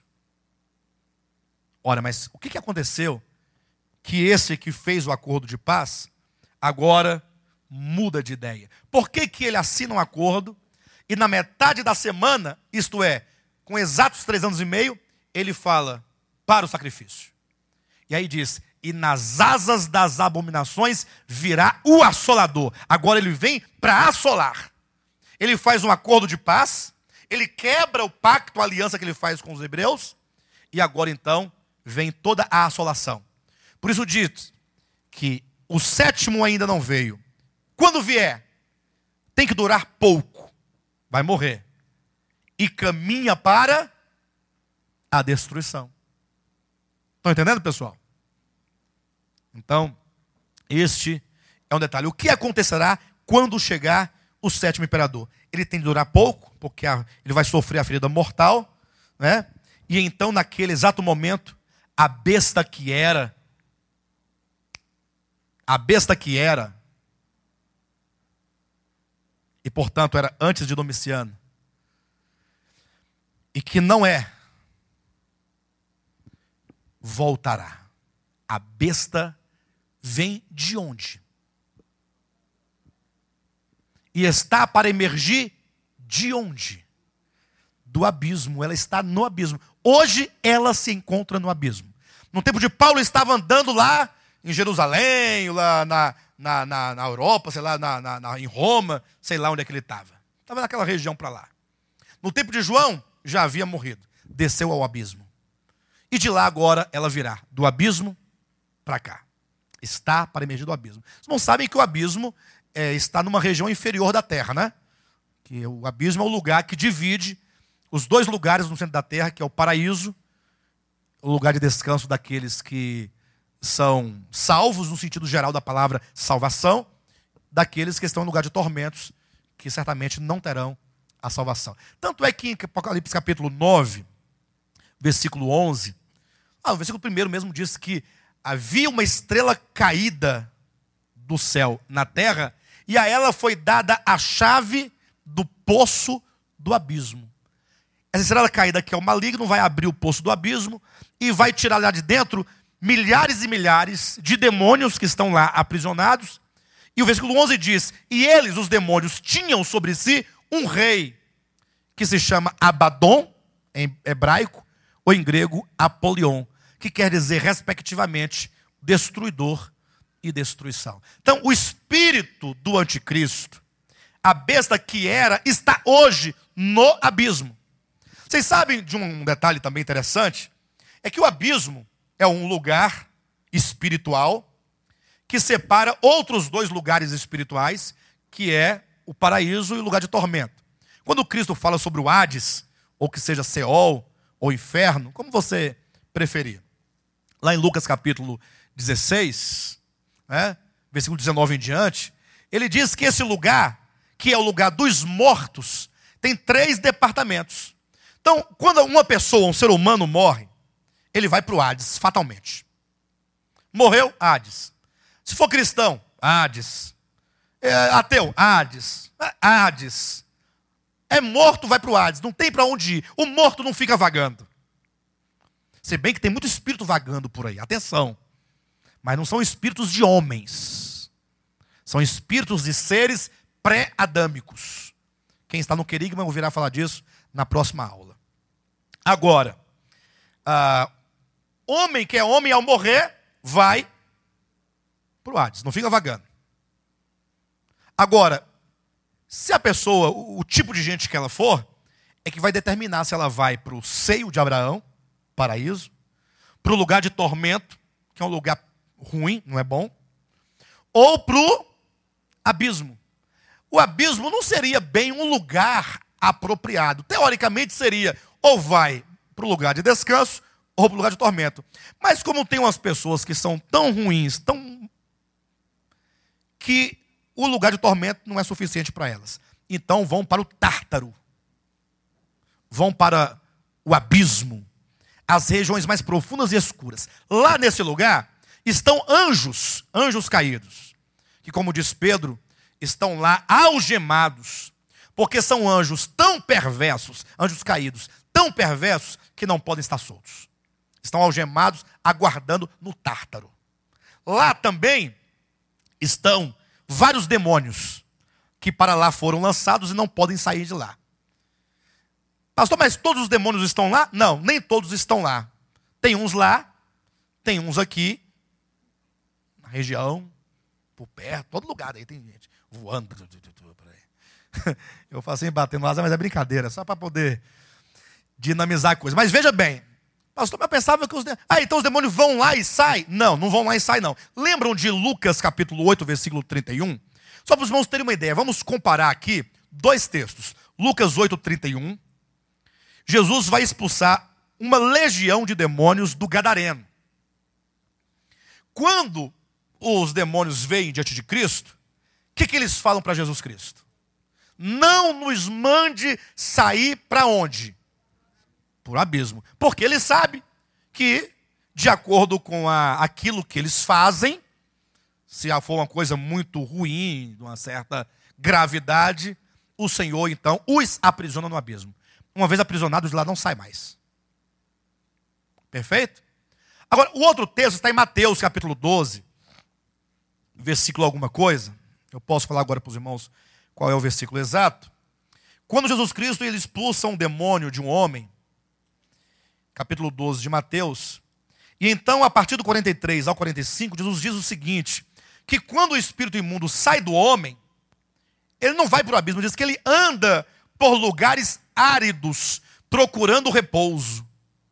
Ora, mas o que aconteceu? Que esse que fez o acordo de paz, agora muda de ideia. Por que ele assina um acordo e na metade da semana, isto é, com exatos 3 anos e meio, ele fala para o sacrifício. E aí diz, e nas asas das abominações virá o assolador. Agora ele vem para assolar. Ele faz um acordo de paz, ele quebra o pacto, a aliança que ele faz com os hebreus, e agora então vem toda a assolação. Por isso diz que o 7º ainda não veio. Quando vier, tem que durar pouco. Vai morrer. E caminha para a destruição. Estão entendendo, pessoal? Então, este é um detalhe. O que acontecerá quando chegar o 7º imperador? Ele tem que durar pouco, porque ele vai sofrer a ferida mortal, né? E então, naquele exato momento, a besta que era, e portanto era antes de Domiciano, e que não é, voltará. A besta vem de onde? E está para emergir de onde? Do abismo. Ela está no abismo. Hoje ela se encontra no abismo. No tempo de Paulo estava andando lá em Jerusalém, lá na Europa, sei lá, em Roma, sei lá onde é que ele estava. Estava naquela região para lá. No tempo de João, já havia morrido. Desceu ao abismo. E de lá agora ela virá do abismo para cá. Está para emergir do abismo. Vocês não sabem que o abismo está numa região inferior da terra, né? Que o abismo é o lugar que divide os 2 lugares no centro da terra, que é o paraíso, o lugar de descanso daqueles que são salvos, no sentido geral da palavra salvação, daqueles que estão em lugar de tormentos, que certamente não terão a salvação. Tanto é que em Apocalipse capítulo 9, versículo 11, o versículo 1 mesmo diz que havia uma estrela caída do céu na terra, e a ela foi dada a chave do poço do abismo. Essa estrela caída, que é o maligno, vai abrir o poço do abismo e vai tirar lá de dentro milhares e milhares de demônios que estão lá aprisionados. E o versículo 11 diz, e eles, os demônios, tinham sobre si um rei, que se chama Abaddon, em hebraico, ou em grego, Apolion, que quer dizer, respectivamente, destruidor e destruição. Então, o espírito do anticristo, a besta que era, está hoje no abismo. Vocês sabem de um detalhe também interessante? É que o abismo é um lugar espiritual que separa outros 2 lugares espirituais, que é o paraíso e o lugar de tormento. Quando Cristo fala sobre o Hades, ou que seja Seol, ou inferno, como você preferir. Lá em Lucas capítulo 16, versículo 19 em diante, ele diz que esse lugar, que é o lugar dos mortos, tem 3 departamentos. Então, quando uma pessoa, um ser humano morre, ele vai para o Hades, fatalmente. Morreu, Hades. Se for cristão, Hades. Ateu, Hades. Hades. É morto, vai para o Hades. Não tem para onde ir. O morto não fica vagando. Se bem que tem muito espírito vagando por aí, atenção. Mas não são espíritos de homens. São espíritos de seres pré-adâmicos. Quem está no querigma ouvirá falar disso na próxima aula. Agora, homem que é homem ao morrer, vai para o Hades, não fica vagando. Agora, se a pessoa, o tipo de gente que ela for, é que vai determinar se ela vai para o seio de Abraão, paraíso, para o lugar de tormento, que é um lugar ruim, não é bom, ou para o abismo. O abismo não seria bem um lugar apropriado. Teoricamente seria, ou vai para o lugar de descanso, ou para o lugar de tormento. Mas como tem umas pessoas que são tão ruins, que o lugar de tormento não é suficiente para elas. Então vão para o Tártaro. Vão para o abismo. As regiões mais profundas e escuras. Lá nesse lugar estão anjos caídos. Que, como diz Pedro, estão lá algemados. Porque são anjos tão perversos, anjos caídos, tão perversos, que não podem estar soltos. Estão algemados, aguardando no Tártaro. Lá também estão vários demônios que para lá foram lançados e não podem sair de lá. Pastor, mas todos os demônios estão lá? Não, nem todos estão lá. Tem uns lá, tem uns aqui, na região, por perto, todo lugar aí tem gente voando por aí. Eu faço assim, batendo asa, mas é brincadeira, só para poder dinamizar a coisa. Mas veja bem, pastor, eu pensava que então os demônios vão lá e saem? Não, não vão lá e saem não. Lembram de Lucas capítulo 8, versículo 31? Só para os irmãos terem uma ideia, vamos comparar aqui dois textos. Lucas 8, 31. Jesus vai expulsar uma legião de demônios do Gadareno. Quando os demônios vêm diante de Cristo, o que eles falam para Jesus Cristo? Não nos mande sair para onde? Por abismo. Porque ele sabe que, de acordo com aquilo que eles fazem, se for uma coisa muito ruim, de uma certa gravidade, o Senhor, então, os aprisiona no abismo. Uma vez aprisionados, de lá não sai mais. Perfeito? Agora, o outro texto está em Mateus, capítulo 12, versículo alguma coisa. Eu posso falar agora para os irmãos qual é o versículo exato. Quando Jesus Cristo ele expulsa um demônio de um homem, capítulo 12 de Mateus, e então, a partir do 43 ao 45, Jesus diz o seguinte, que quando o espírito imundo sai do homem, ele não vai para o abismo, diz que ele anda por lugares áridos, procurando repouso.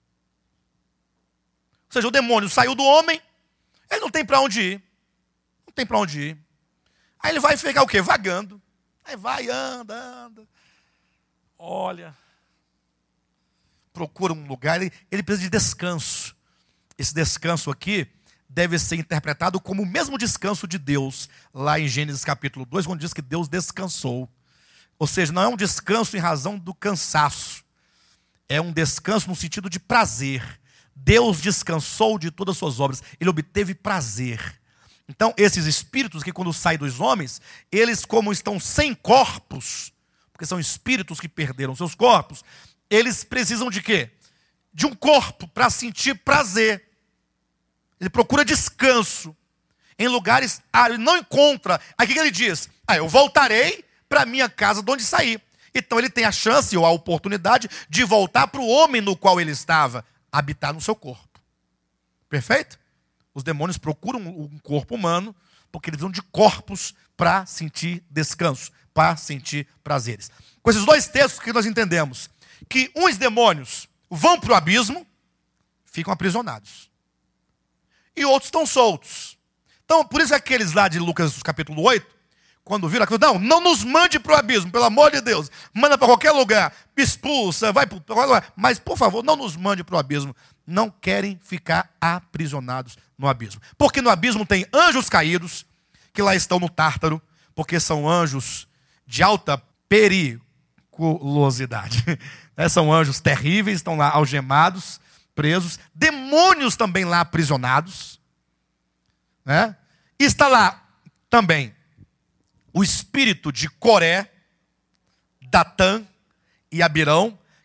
Ou seja, o demônio saiu do homem, ele não tem para onde ir. Não tem para onde ir. Aí ele vai ficar o quê? Vagando. Aí vai, anda. Olha. Procura um lugar, ele precisa de descanso. Esse descanso aqui deve ser interpretado como o mesmo descanso de Deus, lá em Gênesis capítulo 2, quando diz que Deus descansou. Ou seja, não é um descanso em razão do cansaço. É um descanso no sentido de prazer. Deus descansou de todas as suas obras. Ele obteve prazer. Então, esses espíritos que quando saem dos homens, eles como estão sem corpos, porque são espíritos que perderam seus corpos, eles precisam de quê? De um corpo para sentir prazer. Ele procura descanso em lugares áridos, ele não encontra. Aí o que ele diz? Eu voltarei para a minha casa de onde saí. Então ele tem a chance ou a oportunidade de voltar para o homem no qual ele estava, habitar no seu corpo. Perfeito? Os demônios procuram um corpo humano porque eles precisam de corpos para sentir descanso, para sentir prazeres. Com esses dois textos que nós entendemos que uns demônios vão para o abismo, ficam aprisionados. E outros estão soltos. Então, por isso aqueles lá de Lucas capítulo 8, quando viram aquilo, não nos mande para o abismo, pelo amor de Deus. Manda para qualquer lugar, expulsa, vai para qualquer lugar. Mas, por favor, não nos mande para o abismo. Não querem ficar aprisionados no abismo. Porque no abismo tem anjos caídos, que lá estão no Tártaro, porque são anjos de alta periculosidade. São anjos terríveis, estão lá algemados, presos. Demônios também lá aprisionados. Né? E está lá também o espírito de Coré, Datã e Abirão,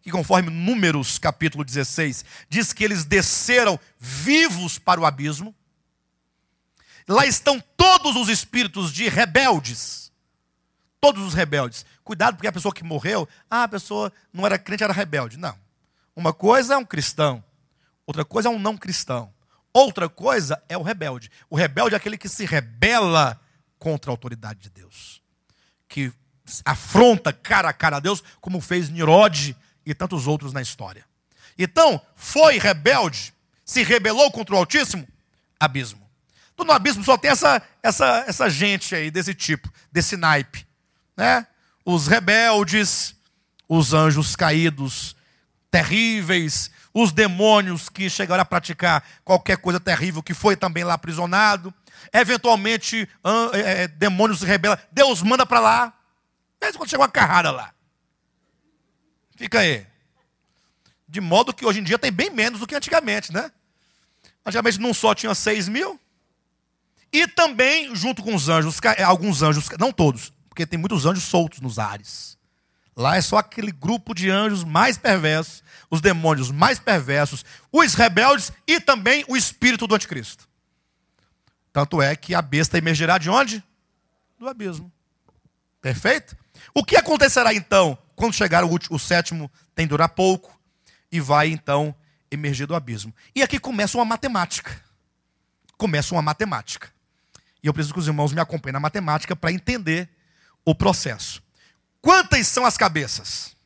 que conforme Números capítulo 16, diz que eles desceram vivos para o abismo. Lá estão todos os espíritos de rebeldes. Todos os rebeldes. Cuidado, porque a pessoa que morreu, a pessoa não era crente, era rebelde. Não. Uma coisa é um cristão, outra coisa é um não cristão. Outra coisa é o rebelde. O rebelde é aquele que se rebela contra a autoridade de Deus. Que afronta cara a cara a Deus, como fez Nirode e tantos outros na história. Então, foi rebelde, se rebelou contra o Altíssimo, abismo. Então, no abismo só tem essa gente aí, desse tipo, desse naipe. Né? Os rebeldes, os anjos caídos, terríveis, os demônios que chegaram a praticar qualquer coisa terrível, que foi também lá aprisionado. Eventualmente, demônios se rebelam. Deus manda para lá. Mesmo quando chega uma carrada lá. Fica aí. De modo que hoje em dia tem bem menos do que antigamente, né? Antigamente não só tinha 6 mil. E também, junto com os anjos, alguns anjos, não todos, porque tem muitos anjos soltos nos ares. Lá é só aquele grupo de anjos mais perversos, os demônios mais perversos, os rebeldes e também o espírito do anticristo. Tanto é que a besta emergirá de onde? Do abismo. Perfeito? O que acontecerá então, quando chegar o sétimo, tem de durar pouco, e vai então emergir do abismo. E aqui começa uma matemática. Começa uma matemática. E eu preciso que os irmãos me acompanhem na matemática para entender o processo. Quantas são as cabeças?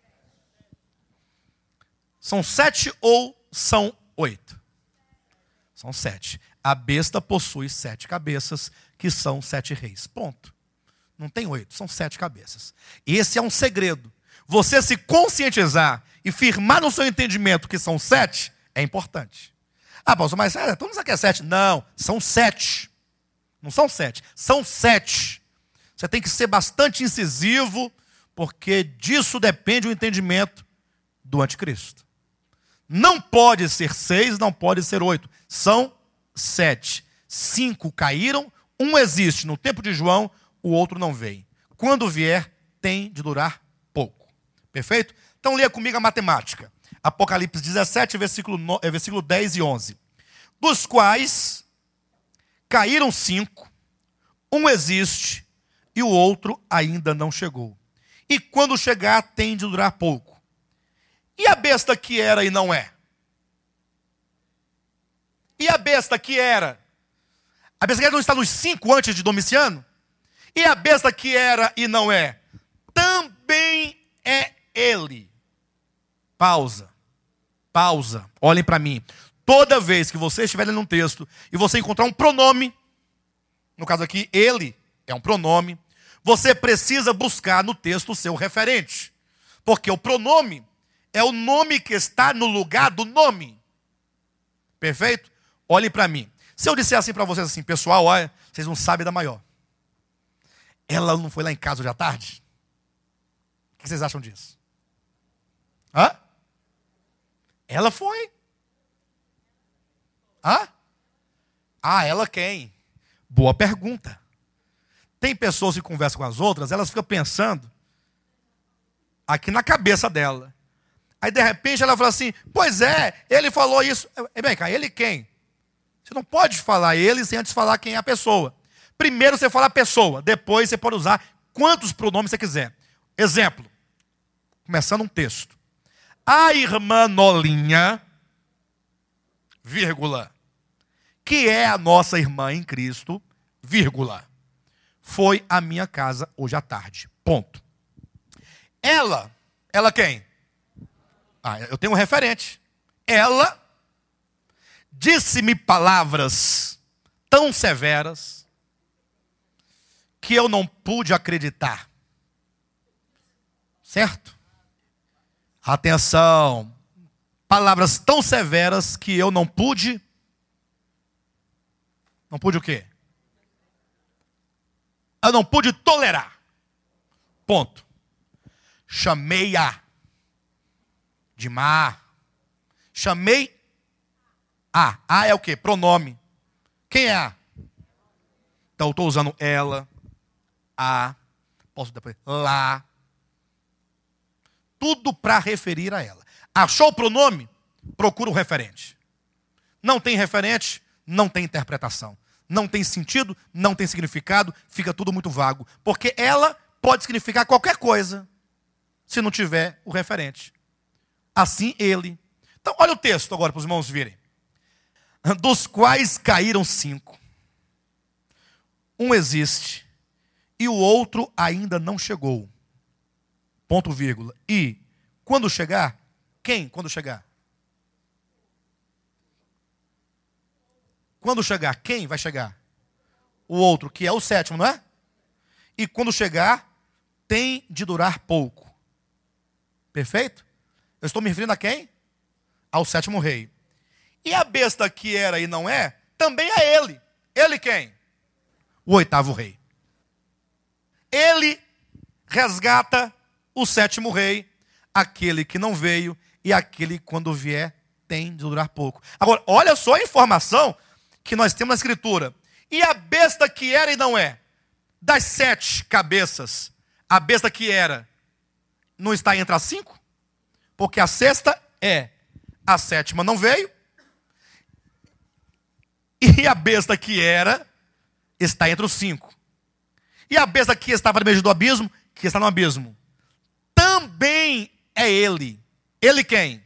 São 7 ou são 8? São 7. A besta possui 7 cabeças, que são 7 reis. Ponto. Não tem 8, são 7 cabeças. Esse é um segredo. Você se conscientizar e firmar no seu entendimento que são 7, é importante. Ah, pastor, mas todo mundo sabe que é 7. Não, são 7. Não são 7, são 7. Você tem que ser bastante incisivo, porque disso depende o entendimento do anticristo. Não pode ser 6, não pode ser 8. São 7. 5 caíram, um existe no tempo de João, o outro não vem. Quando vier, tem de durar pouco. Perfeito? Então leia comigo a matemática. Apocalipse 17, versículo 10 e 11. Dos quais caíram 5, um existe e o outro ainda não chegou. E quando chegar, tem de durar pouco. E a besta que era e não é? E a besta que era? A besta que era não está nos 5 antes de Domiciano? E a besta que era e não é? Também é ele. Pausa. Pausa. Olhem para mim. Toda vez que você estiver lendo um texto e você encontrar um pronome, no caso aqui, ele é um pronome, você precisa buscar no texto o seu referente. Porque o pronome é o nome que está no lugar do nome. Perfeito? Olhem para mim. Se eu disser assim para vocês assim, pessoal, olha, vocês não sabem da maior. Ela não foi lá em casa hoje à tarde? O que vocês acham disso? Hã? Ela foi. Hã? Ah, ela quem? Boa pergunta. Tem pessoas que conversam com as outras, elas ficam pensando aqui na cabeça dela. Aí de repente ela fala assim, pois é, ele falou isso. Bem cá, ele quem? Você não pode falar ele sem antes falar quem é a pessoa. Primeiro você fala a pessoa, depois você pode usar quantos pronomes você quiser. Exemplo, começando um texto. A irmã Nolinha, vírgula, que é a nossa irmã em Cristo, vírgula, foi à minha casa hoje à tarde. Ponto. Ela quem? Ah, eu tenho um referente. Ela disse-me palavras tão severas que eu não pude acreditar. Certo? Atenção. Palavras tão severas que eu não pude. Não pude o quê? Eu não pude tolerar. Ponto. Chamei-a de má. Chamei a. A é o quê? Pronome. Quem é a? Então eu estou usando ela, a, posso depois, lá. tudo para referir a ela. Achou o pronome? Procura o referente. Não tem referente, não tem interpretação. Não tem sentido, não tem significado, fica tudo muito vago. Porque ela pode significar qualquer coisa, se não tiver o referente. Assim ele. Então, olha o texto agora para os irmãos virem. Dos quais caíram 5. Um existe e o outro ainda não chegou. Ponto, vírgula. E quando chegar, quem quando chegar? Quando chegar, quem vai chegar? O outro, que é o 7º, não é? E quando chegar, tem de durar pouco. Perfeito? Eu estou me referindo a quem? Ao 7º rei. E a besta que era e não é, também é ele. Ele quem? O 8º rei. Ele resgata o 7º rei, aquele que não veio e aquele que quando vier tem de durar pouco. Agora, olha só a informação que nós temos na Escritura. E a besta que era e não é? Das 7 cabeças, a besta que era não está entre as 5? Porque a 6ª é, a 7ª não veio. E a besta que era está entre os 5. E a besta que estava no meio do abismo, que está no abismo, também é ele. Ele quem?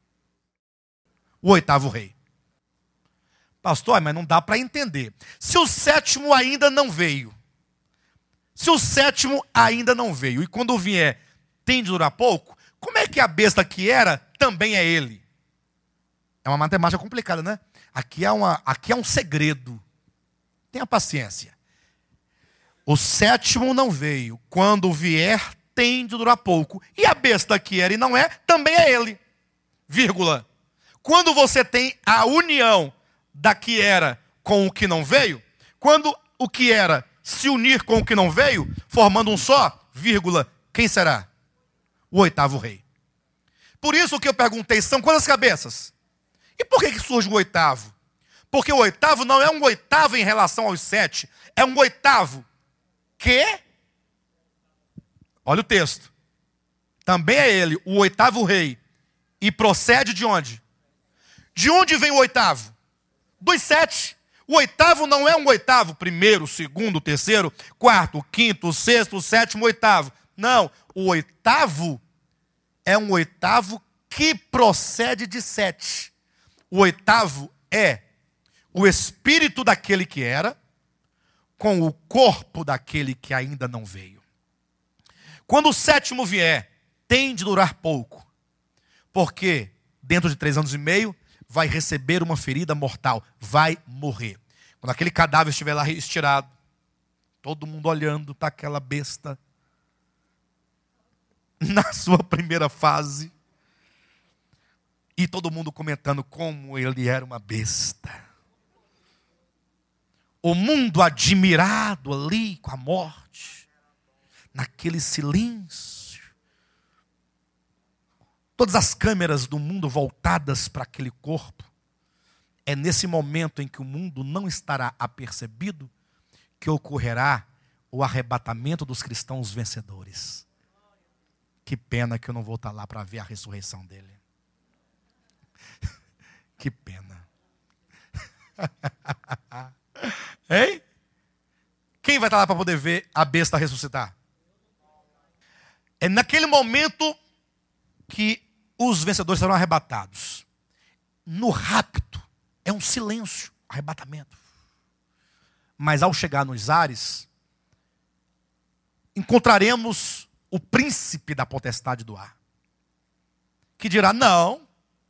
O 8º rei. Pastor, mas não dá para entender. Se o 7º ainda não veio, se o 7º ainda não veio, e quando vier tem de durar pouco, como é que a besta que era também é ele? É uma matemática complicada, né? Aqui é um segredo. Tenha paciência. O 7º não veio. Quando vier, tem de durar pouco. E a besta que era e não é, também é ele. Vírgula. Quando você tem a união da que era com o que não veio, quando o que era se unir com o que não veio, formando um só, vírgula, quem será? O 8º rei. Por isso que eu perguntei, são quantas cabeças? E por que surge o 8º? Porque o 8º não é um 8º em relação aos 7, é um 8º que, olha o texto, também é ele, o 8º rei, e procede de onde? De onde vem o 8º? Dos 7. O 8º não é um 8º, primeiro, segundo, terceiro, quarto, quinto, sexto, sétimo, 8º. Não, o 8º é um 8º que procede de 7. O 8º é o espírito daquele que era, com o corpo daquele que ainda não veio. Quando o 7º vier, tem de durar pouco, porque dentro de 3 anos e meio, vai receber uma ferida mortal, vai morrer. Quando aquele cadáver estiver lá estirado, todo mundo olhando para aquela besta, na sua primeira fase, e todo mundo comentando como ele era uma besta. O mundo admirado ali com a morte, naquele silêncio. Todas as câmeras do mundo voltadas para aquele corpo. É nesse momento em que o mundo não estará apercebido que ocorrerá o arrebatamento dos cristãos vencedores. Que pena que eu não vou estar lá para ver a ressurreição dele. Que pena. Hein? Quem vai estar lá para poder ver a besta ressuscitar? É naquele momento que os vencedores serão arrebatados. No rapto, é um silêncio, arrebatamento. Mas ao chegar nos ares, encontraremos o príncipe da potestade do ar, que dirá, não,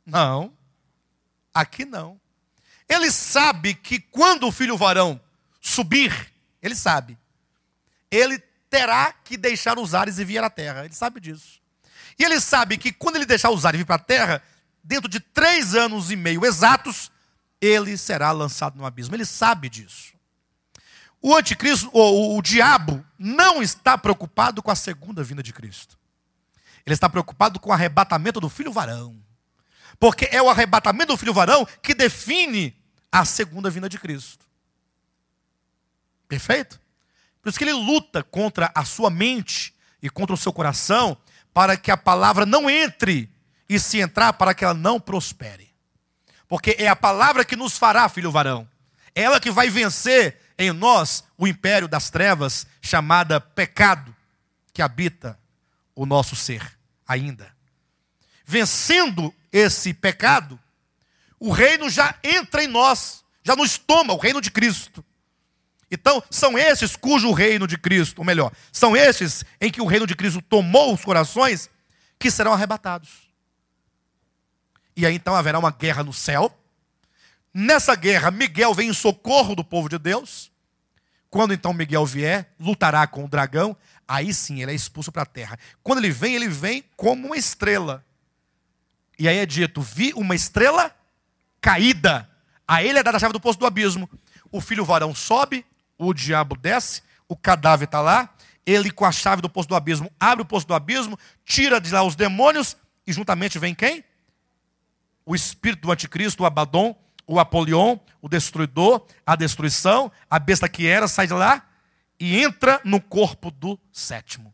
aqui não. Ele sabe que quando o filho varão subir, ele sabe, ele terá que deixar os ares e vir à terra, ele sabe disso. E ele sabe que quando ele deixar os ares e vir para a terra, dentro de 3 anos e meio exatos, ele será lançado no abismo. Ele sabe disso. O anticristo, o diabo, não está preocupado com a segunda vinda de Cristo. Ele está preocupado com o arrebatamento do filho varão. Porque é o arrebatamento do filho varão que define a segunda vinda de Cristo. Perfeito? Por isso que ele luta contra a sua mente e contra o seu coração, para que a palavra não entre, e se entrar, para que ela não prospere. Porque é a palavra que nos fará, filho varão. É ela que vai vencer em nós o império das trevas, chamada pecado, que habita o nosso ser ainda. Vencendo esse pecado, o reino já entra em nós, já nos toma, o reino de Cristo. Então, são esses cujo reino de Cristo, ou melhor, são esses em que o reino de Cristo tomou os corações, que serão arrebatados. E aí então haverá uma guerra no céu. Nessa guerra, Miguel vem em socorro do povo de Deus. Quando então Miguel vier, lutará com o dragão. Aí sim, ele é expulso para a terra. Quando ele vem como uma estrela. E aí é dito, vi uma estrela caída. A ele é dada a chave do poço do abismo. O filho varão sobe, o diabo desce, o cadáver está lá. Ele com a chave do poço do abismo, abre o poço do abismo, tira de lá os demônios. E juntamente vem quem? O espírito do anticristo, o Abaddon, o Apolion, o destruidor, a destruição, a besta que era, sai de lá e entra no corpo do sétimo,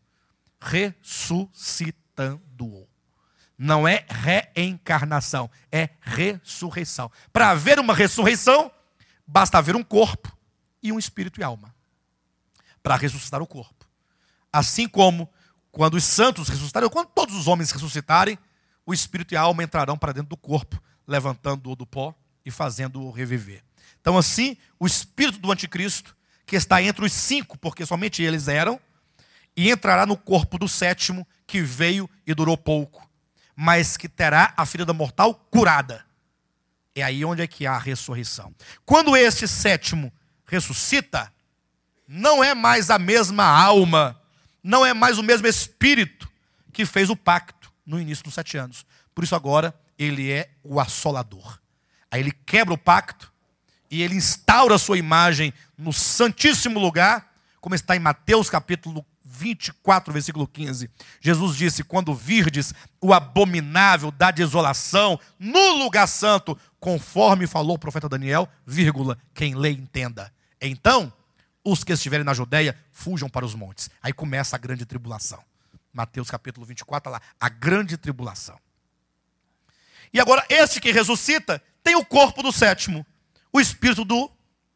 ressuscitando-o. Não é reencarnação, é ressurreição. Para haver uma ressurreição, basta haver um corpo e um espírito e alma. Para ressuscitar o corpo. Assim como quando os santos ressuscitarem, ou quando todos os homens ressuscitarem, o espírito e a alma entrarão para dentro do corpo, levantando-o do pó e fazendo-o reviver. Então assim, o espírito do anticristo, que está entre os 5, porque somente eles eram, e entrará no corpo do sétimo, que veio e durou pouco, mas que terá a ferida mortal curada. É aí onde é que há a ressurreição. Quando este sétimo ressuscita, não é mais a mesma alma, não é mais o mesmo espírito que fez o pacto no início dos 7 anos. Por isso agora ele é o assolador. Aí ele quebra o pacto e ele instaura a sua imagem no santíssimo lugar, como está em Mateus capítulo 24, versículo 15. Jesus disse, quando virdes o abominável da desolação no lugar santo, conforme falou o profeta Daniel, vírgula, quem lê entenda. Então, os que estiverem na Judeia, fujam para os montes. Aí começa a grande tribulação. Mateus capítulo 24, lá, a grande tribulação. E agora, este que ressuscita, tem o corpo do sétimo, o espírito do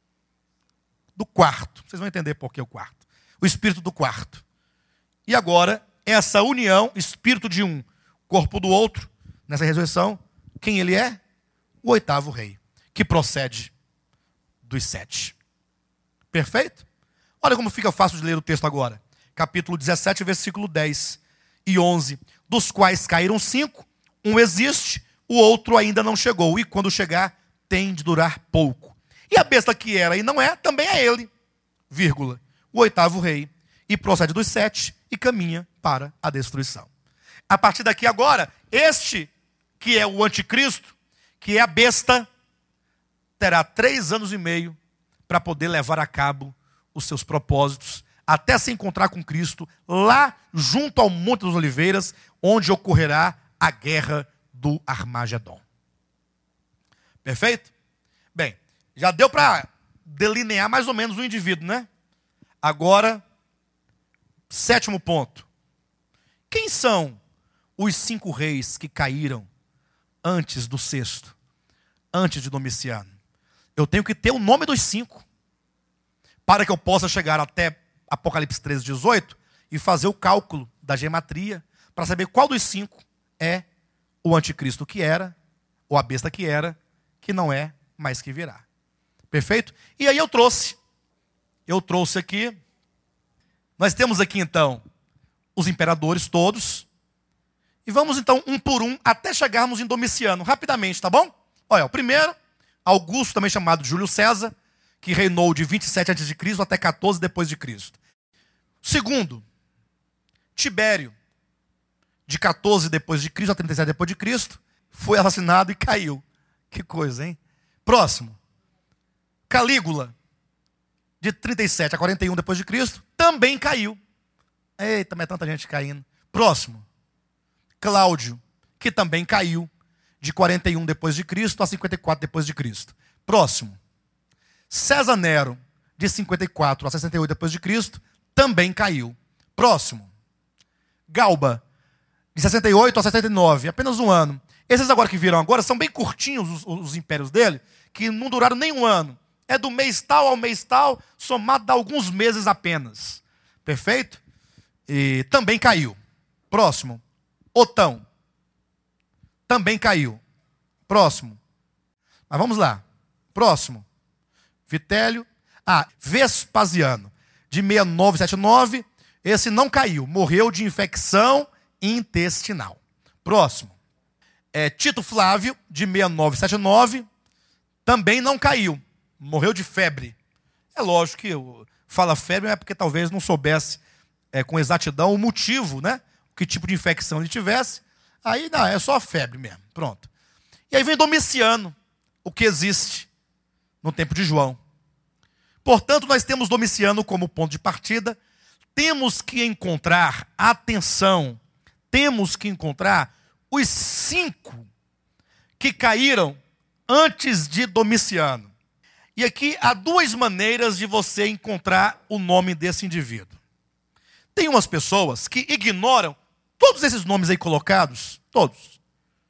quarto. Vocês vão entender por que o quarto. O espírito do quarto. E agora, essa união, espírito de um, corpo do outro, nessa ressurreição, quem ele é? O 8º rei, que procede dos 7. Perfeito? Olha como fica fácil de ler o texto agora. Capítulo 17, versículo 10 e 11. Dos quais caíram 5, um existe, o outro ainda não chegou. E quando chegar, tem de durar pouco. E a besta que era e não é, também é ele, vírgula, o 8º rei. E procede dos 7 e caminha para a destruição. A partir daqui agora, este que é o anticristo, que é a besta, terá 3 anos e meio para poder levar a cabo os seus propósitos, até se encontrar com Cristo, lá junto ao Monte das Oliveiras, onde ocorrerá a guerra do Armagedon. Perfeito? Bem, já deu para delinear mais ou menos o indivíduo, né? Agora, 7º ponto. Quem são os 5 reis que caíram antes do 6º, antes de Domiciano? Eu tenho que ter o nome dos 5, para que eu possa chegar até Apocalipse 13, 18, e fazer o cálculo da gematria, para saber qual dos 5 é o anticristo que era, ou a besta que era, que não é, mas que virá. Perfeito? E aí eu trouxe aqui, nós temos aqui então, os imperadores todos, e vamos então um por um, até chegarmos em Domiciano, rapidamente, tá bom? Olha, o primeiro, Augusto, também chamado de Júlio César, que reinou de 27 a.C. até 14 depois de Cristo. Segundo, Tibério, de 14 depois de Cristo a 37 depois de Cristo, foi assassinado e caiu. Que coisa, hein? Próximo, Calígula, de 37 a 41 depois de Cristo, também caiu. Eita, mas é tanta gente caindo. Próximo, Cláudio, que também caiu, de 41 depois de Cristo a 54 depois de Cristo. Próximo, César Nero, de 54 a 68 depois de Cristo, também caiu. Próximo, Galba, de 68 a 79, apenas um ano. Esses agora que viram agora são bem curtinhos os impérios dele, que não duraram nem um ano. É do mês tal ao mês tal, somado a alguns meses apenas. Perfeito? E também caiu. Próximo. Otão. Também caiu. Próximo. Mas vamos lá. Próximo. Vitélio. Vespasiano. De 69 a 79. Esse não caiu. Morreu de infecção intestinal. Próximo. Tito Flávio, de 69 a 79. Também não caiu. Morreu de febre. É lógico que fala febre, é porque talvez não soubesse com exatidão o motivo, né? Que tipo de infecção ele tivesse. Aí não, é só febre mesmo. Pronto. E aí vem Domiciano, o que existe no tempo de João. Portanto, nós temos Domiciano como ponto de partida. Temos que encontrar, atenção, temos que encontrar os 5 que caíram antes de Domiciano. E aqui há 2 maneiras de você encontrar o nome desse indivíduo. Tem umas pessoas que ignoram todos esses nomes aí colocados, todos,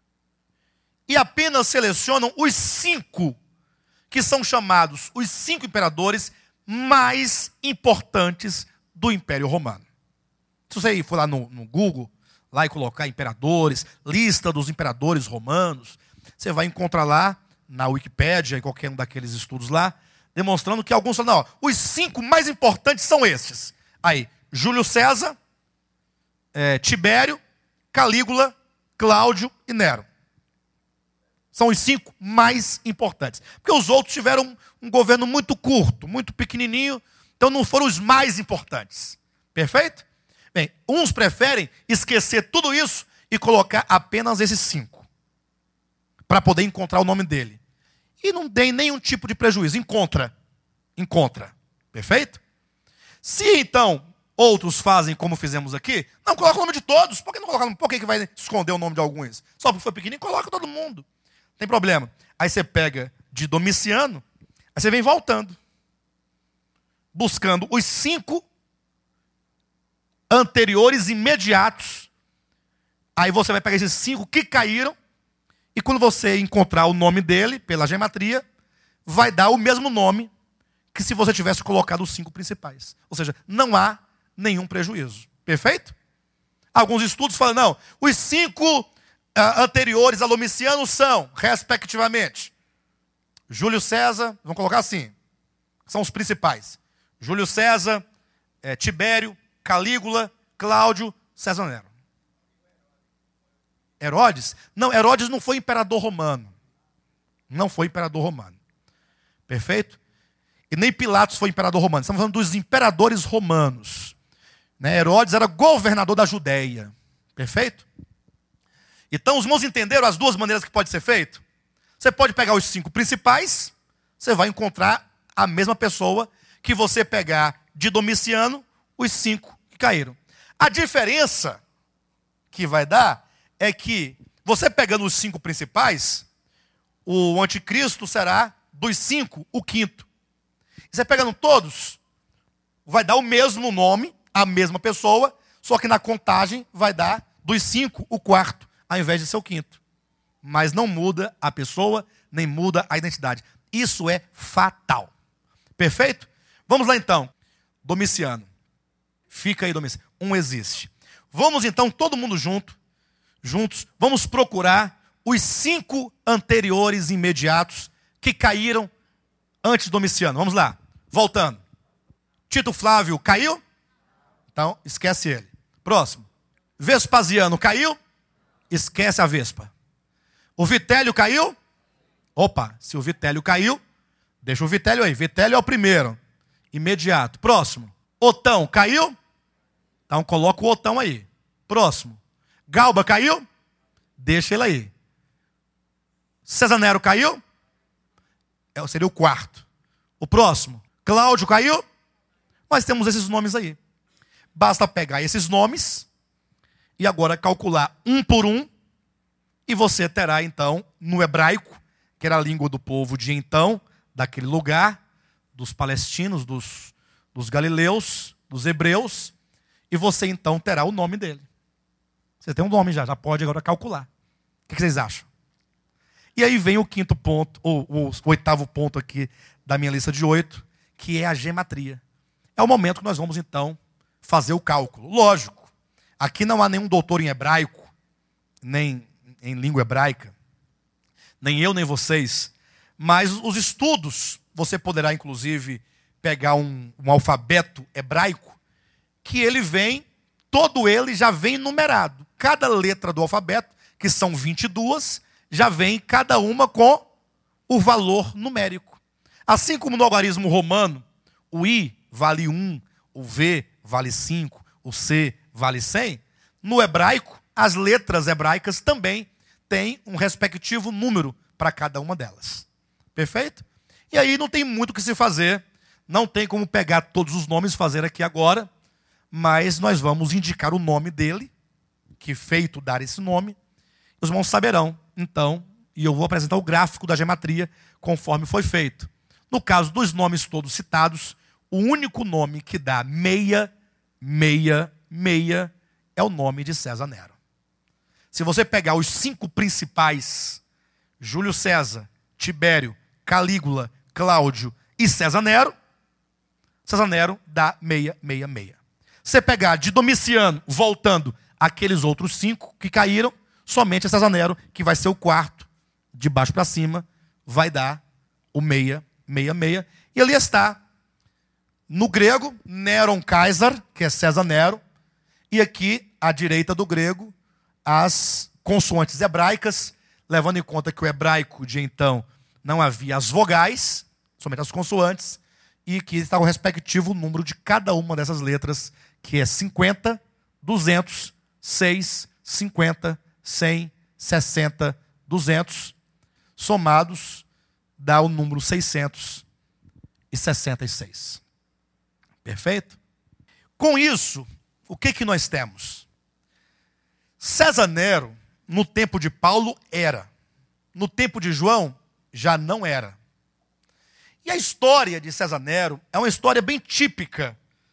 e apenas selecionam os 5 que são chamados os 5 imperadores mais importantes do Império Romano. Se você for lá no Google, lá e colocar imperadores, lista dos imperadores romanos, você vai encontrar lá, na Wikipédia, em qualquer um daqueles estudos lá, demonstrando que alguns falam, não, os 5 mais importantes são estes. Aí, Júlio César, Tibério, Calígula, Cláudio e Nero. São os 5 mais importantes. Porque os outros tiveram um governo muito curto, muito pequenininho, então não foram os mais importantes. Perfeito? Bem, uns preferem esquecer tudo isso e colocar apenas esses 5. Para poder encontrar o nome dele. E não tem nenhum tipo de prejuízo. Encontra. Perfeito? Se então outros fazem como fizemos aqui, não coloca o nome de todos. Por que não coloca? Por que vai esconder o nome de alguns? Só porque foi pequenininho, coloca todo mundo. Não tem problema. Aí você pega de Domiciano, aí você vem voltando. Buscando os 5 anteriores imediatos. Aí você vai pegar esses 5 que caíram. E quando você encontrar o nome dele, pela gematria, vai dar o mesmo nome que se você tivesse colocado os 5 principais. Ou seja, não há nenhum prejuízo. Perfeito? Alguns estudos falam, não, os 5 anteriores a Domiciano são, respectivamente, Júlio César, vamos colocar assim, são os principais. Júlio César, Tibério, Calígula, Cláudio, César Nero. Herodes? Não, Herodes não foi imperador romano. Não foi imperador romano. Perfeito? E nem Pilatos foi imperador romano. Estamos falando dos imperadores romanos. Herodes era governador da Judéia. Perfeito? Então, os irmãos entenderam as 2 maneiras que pode ser feito? Você pode pegar os 5 principais, você vai encontrar a mesma pessoa que você pegar de Domiciano, os 5 que caíram. A diferença que vai dar é que você pegando os 5 principais, o anticristo será dos 5, o 5º. E você pegando todos, vai dar o mesmo nome, a mesma pessoa, só que na contagem vai dar dos 5, o 4º, ao invés de ser o 5º. Mas não muda a pessoa, nem muda a identidade. Isso é fatal. Perfeito? Vamos lá então. Domiciano. Fica aí, Domiciano. Um existe. Vamos então, todo mundo juntos, vamos procurar os 5 anteriores imediatos que caíram antes de Domiciano. Vamos lá, voltando. Tito Flávio caiu? Então, esquece ele. Próximo. Vespasiano caiu? Esquece a Vespa. O Vitélio caiu? Opa, se o Vitélio caiu, deixa o Vitélio aí. Vitélio é o primeiro. Imediato. Próximo. Otão caiu? Então, coloca o Otão aí. Próximo. Galba caiu? Deixa ele aí. César Nero caiu? Seria o 4º. O próximo. Cláudio caiu? Nós temos esses nomes aí. Basta pegar esses nomes e agora calcular um por um. E você terá então, no hebraico, que era a língua do povo de então, daquele lugar, dos palestinos, dos galileus, dos hebreus. E você então terá o nome dele. Você tem um nome já pode agora calcular. O que vocês acham? E aí vem o quinto ponto, ou o oitavo ponto aqui da minha lista de 8, que é a gematria. É o momento que nós vamos, então, fazer o cálculo. Lógico, aqui não há nenhum doutor em hebraico, nem em língua hebraica, nem eu, nem vocês, mas os estudos, você poderá, inclusive, pegar um alfabeto hebraico, que ele vem, todo ele já vem numerado. Cada letra do alfabeto, que são 22, já vem cada uma com o valor numérico. Assim como no algarismo romano, o I vale 1, o V vale 5, o C vale 100, no hebraico, as letras hebraicas também têm um respectivo número para cada uma delas. Perfeito? E aí não tem muito o que se fazer, não tem como pegar todos os nomes e fazer aqui agora, mas nós vamos indicar o nome dele, que feito dar esse nome, os irmãos saberão, então, e eu vou apresentar o gráfico da gematria conforme foi feito. No caso dos nomes todos citados, o único nome que dá 666 é o nome de César Nero. Se você pegar os 5 principais, Júlio César, Tibério, Calígula, Cláudio e César Nero dá 666. Se pegar de Domiciano, voltando aqueles outros 5 que caíram, somente César Nero, que vai ser o quarto, de baixo para cima, vai dar o 666. E ali está, no grego, Neron Caesar, que é César Nero, e aqui, à direita do grego, as consoantes hebraicas, levando em conta que o hebraico de então não havia as vogais, somente as consoantes, e que está o respectivo número de cada uma dessas letras, que é 50, 200, 6, 50, 100, 60, 200, somados, dá o número 666. Perfeito? Com isso, o que nós temos? César Nero, no tempo de Paulo, era. No tempo de João, já não era. E a história de César Nero é uma história bem típica.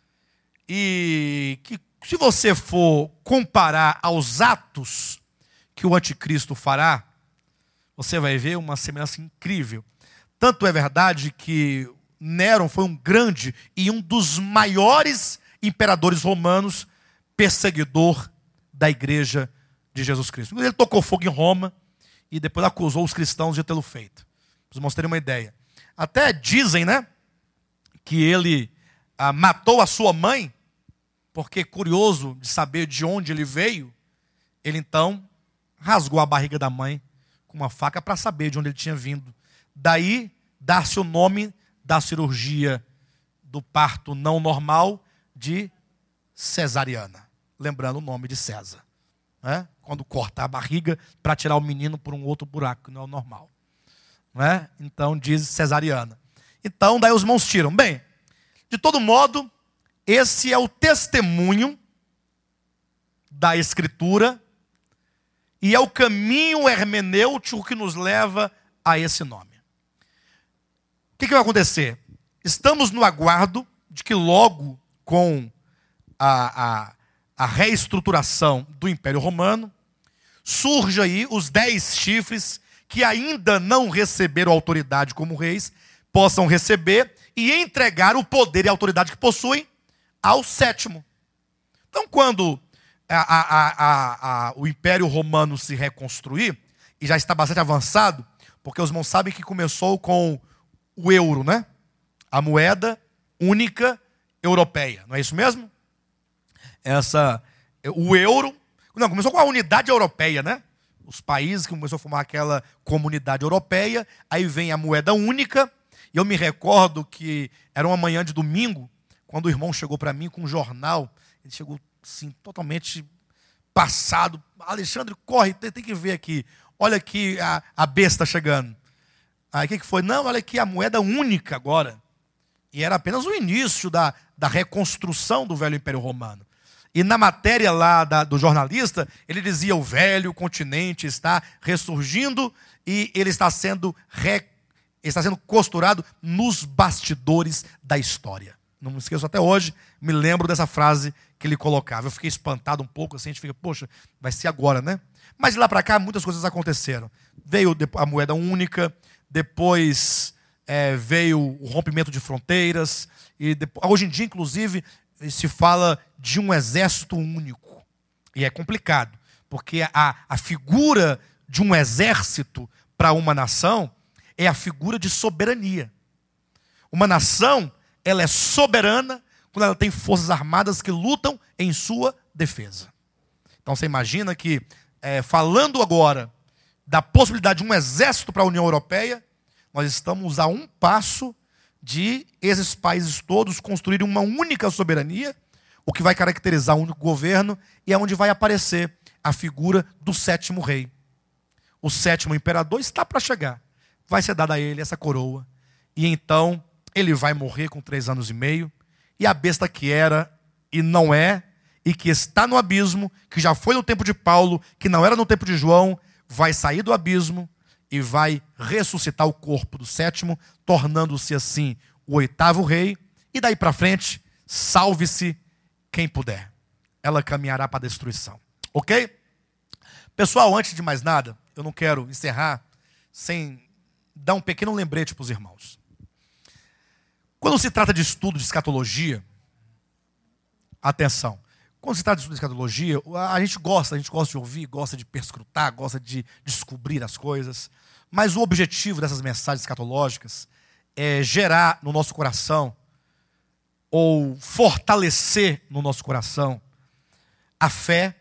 E que, se você for comparar aos atos que o anticristo fará, você vai ver uma semelhança incrível. Tanto é verdade que Nero foi um grande e um dos maiores imperadores romanos, perseguidor da igreja de Jesus Cristo. Ele tocou fogo em Roma e depois acusou os cristãos de tê-lo feito. Para os irmãos terem uma ideia. Até dizem, né, que ele matou a sua mãe, porque curioso de saber de onde ele veio, ele então rasgou a barriga da mãe com uma faca para saber de onde ele tinha vindo. Daí, dar-se o nome da cirurgia do parto não normal de cesariana. Lembrando o nome de César. Né? Quando corta a barriga para tirar o menino por um outro buraco, que não é o normal. Né? Então diz cesariana. Então daí os irmãos tiram. Bem, de todo modo, esse é o testemunho da Escritura e é o caminho hermenêutico que nos leva a esse nome. O que vai acontecer? Estamos no aguardo de que logo com a reestruturação do Império Romano, surge aí os 10 chifres que ainda não receberam autoridade como reis, possam receber e entregar o poder e a autoridade que possuem ao 7º. Então, quando o Império Romano se reconstruir, e já está bastante avançado, porque os irmãos sabem que começou com o euro, né? A moeda única europeia, não é isso mesmo? O euro, não, começou com a unidade europeia, né? Os países que começaram a formar aquela comunidade europeia, aí vem a moeda única, e eu me recordo que era uma manhã de domingo, quando o irmão chegou para mim com um jornal, ele chegou assim, totalmente passado. Alexandre, corre, tem que ver aqui, olha aqui a besta chegando. Aí o que foi? Não, olha aqui a moeda única agora. E era apenas o início da reconstrução do velho Império Romano. E na matéria lá do jornalista, ele dizia: o velho continente está ressurgindo e ele está sendo costurado nos bastidores da história. Não me esqueço até hoje, me lembro dessa frase que ele colocava. Eu fiquei espantado um pouco, assim, a gente fica, poxa, vai ser agora, né? Mas de lá para cá, muitas coisas aconteceram. Veio a moeda única, depois veio o rompimento de fronteiras, e depois, hoje em dia, inclusive, se fala de um exército único. E é complicado, porque a figura de um exército para uma nação é a figura de soberania. Uma nação, ela é soberana quando ela tem forças armadas que lutam em sua defesa. Então você imagina que, falando agora da possibilidade de um exército para a União Europeia, nós estamos a um passo de esses países todos construírem uma única soberania, o que vai caracterizar um único governo, e é onde vai aparecer a figura do 7º rei. O 7º imperador está para chegar. Vai ser dada a ele essa coroa. E então ele vai morrer com 3 anos e meio. E a besta que era e não é, e que está no abismo, que já foi no tempo de Paulo, que não era no tempo de João, vai sair do abismo e vai ressuscitar o corpo do 7º, tornando-se assim o 8º rei. E daí para frente, salve-se quem puder. Ela caminhará para a destruição. Ok? Pessoal, antes de mais nada, eu não quero encerrar sem dar um pequeno lembrete para os irmãos. Quando se trata de estudo de escatologia, atenção, quando se trata de estudo de escatologia, a gente gosta de ouvir, gosta de perscrutar, gosta de descobrir as coisas, mas o objetivo dessas mensagens escatológicas é gerar no nosso coração, ou fortalecer no nosso coração, a fé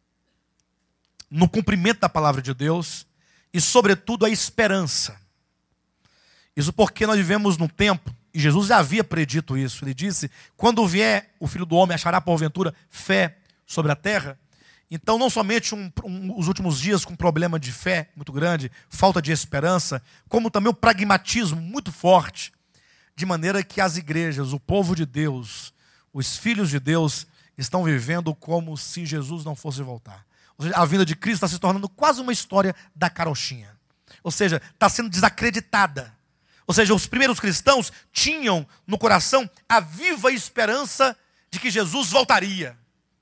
no cumprimento da palavra de Deus e, sobretudo, a esperança. Isso porque nós vivemos num tempo, e Jesus já havia predito isso. Ele disse, quando vier o Filho do Homem, achará porventura fé sobre a terra. Então, não somente os últimos dias com problema de fé muito grande, falta de esperança, como também o pragmatismo muito forte, de maneira que as igrejas, o povo de Deus, os filhos de Deus, estão vivendo como se Jesus não fosse voltar. Ou seja, a vinda de Cristo está se tornando quase uma história da carochinha. Ou seja, está sendo desacreditada. Ou seja, os primeiros cristãos tinham no coração a viva esperança de que Jesus voltaria.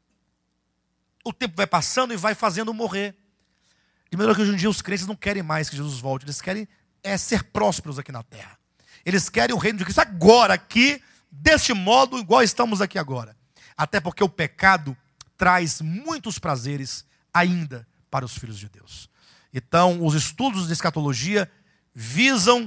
O tempo vai passando e vai fazendo morrer. De maneira que hoje em dia os crentes não querem mais que Jesus volte. Eles querem ser prósperos aqui na terra. Eles querem o reino de Cristo agora, aqui, deste modo, igual estamos aqui agora. Até porque o pecado traz muitos prazeres ainda para os filhos de Deus. Então, os estudos de escatologia visam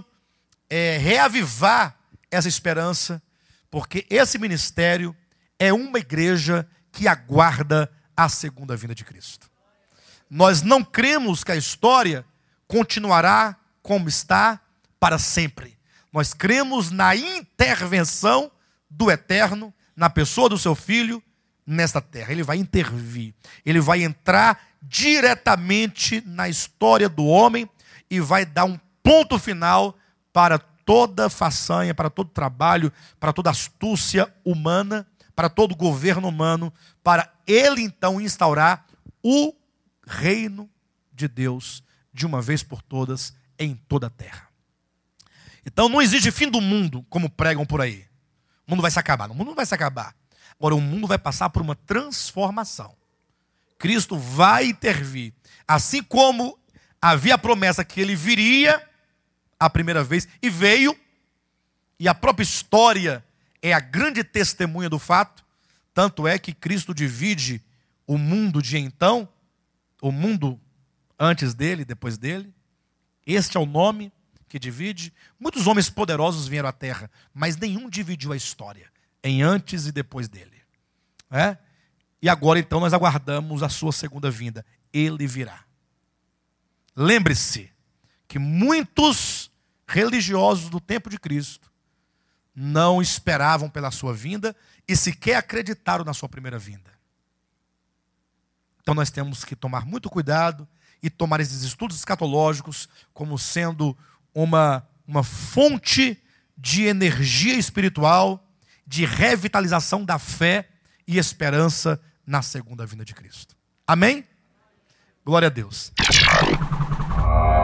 reavivar essa esperança, porque esse ministério é uma igreja que aguarda a segunda vinda de Cristo. Nós não cremos que a história continuará como está para sempre. Nós cremos na intervenção do Eterno, na pessoa do seu Filho, nesta terra. Ele vai intervir. Ele vai entrar diretamente na história do homem e vai dar um ponto final para toda façanha, para todo trabalho, para toda astúcia humana, para todo governo humano, para ele então instaurar o reino de Deus de uma vez por todas em toda a terra. Então não existe fim do mundo, como pregam por aí. O mundo vai se acabar. O mundo não vai se acabar. Agora o mundo vai passar por uma transformação. Cristo vai intervir. Assim como havia a promessa que ele viria a primeira vez, e veio, e a própria história é a grande testemunha do fato, tanto é que Cristo divide o mundo de então, o mundo antes dele, depois dele. Este é o nome que divide. Muitos homens poderosos vieram à terra, mas nenhum dividiu a história em antes e depois dele. E agora então nós aguardamos a sua segunda vinda. Ele virá. Lembre-se que muitos religiosos do tempo de Cristo não esperavam pela sua vinda e sequer acreditaram na sua primeira vinda. Então nós temos que tomar muito cuidado e tomar esses estudos escatológicos como sendo uma fonte de energia espiritual, de revitalização da fé e esperança na segunda vinda de Cristo. Amém? Glória a Deus.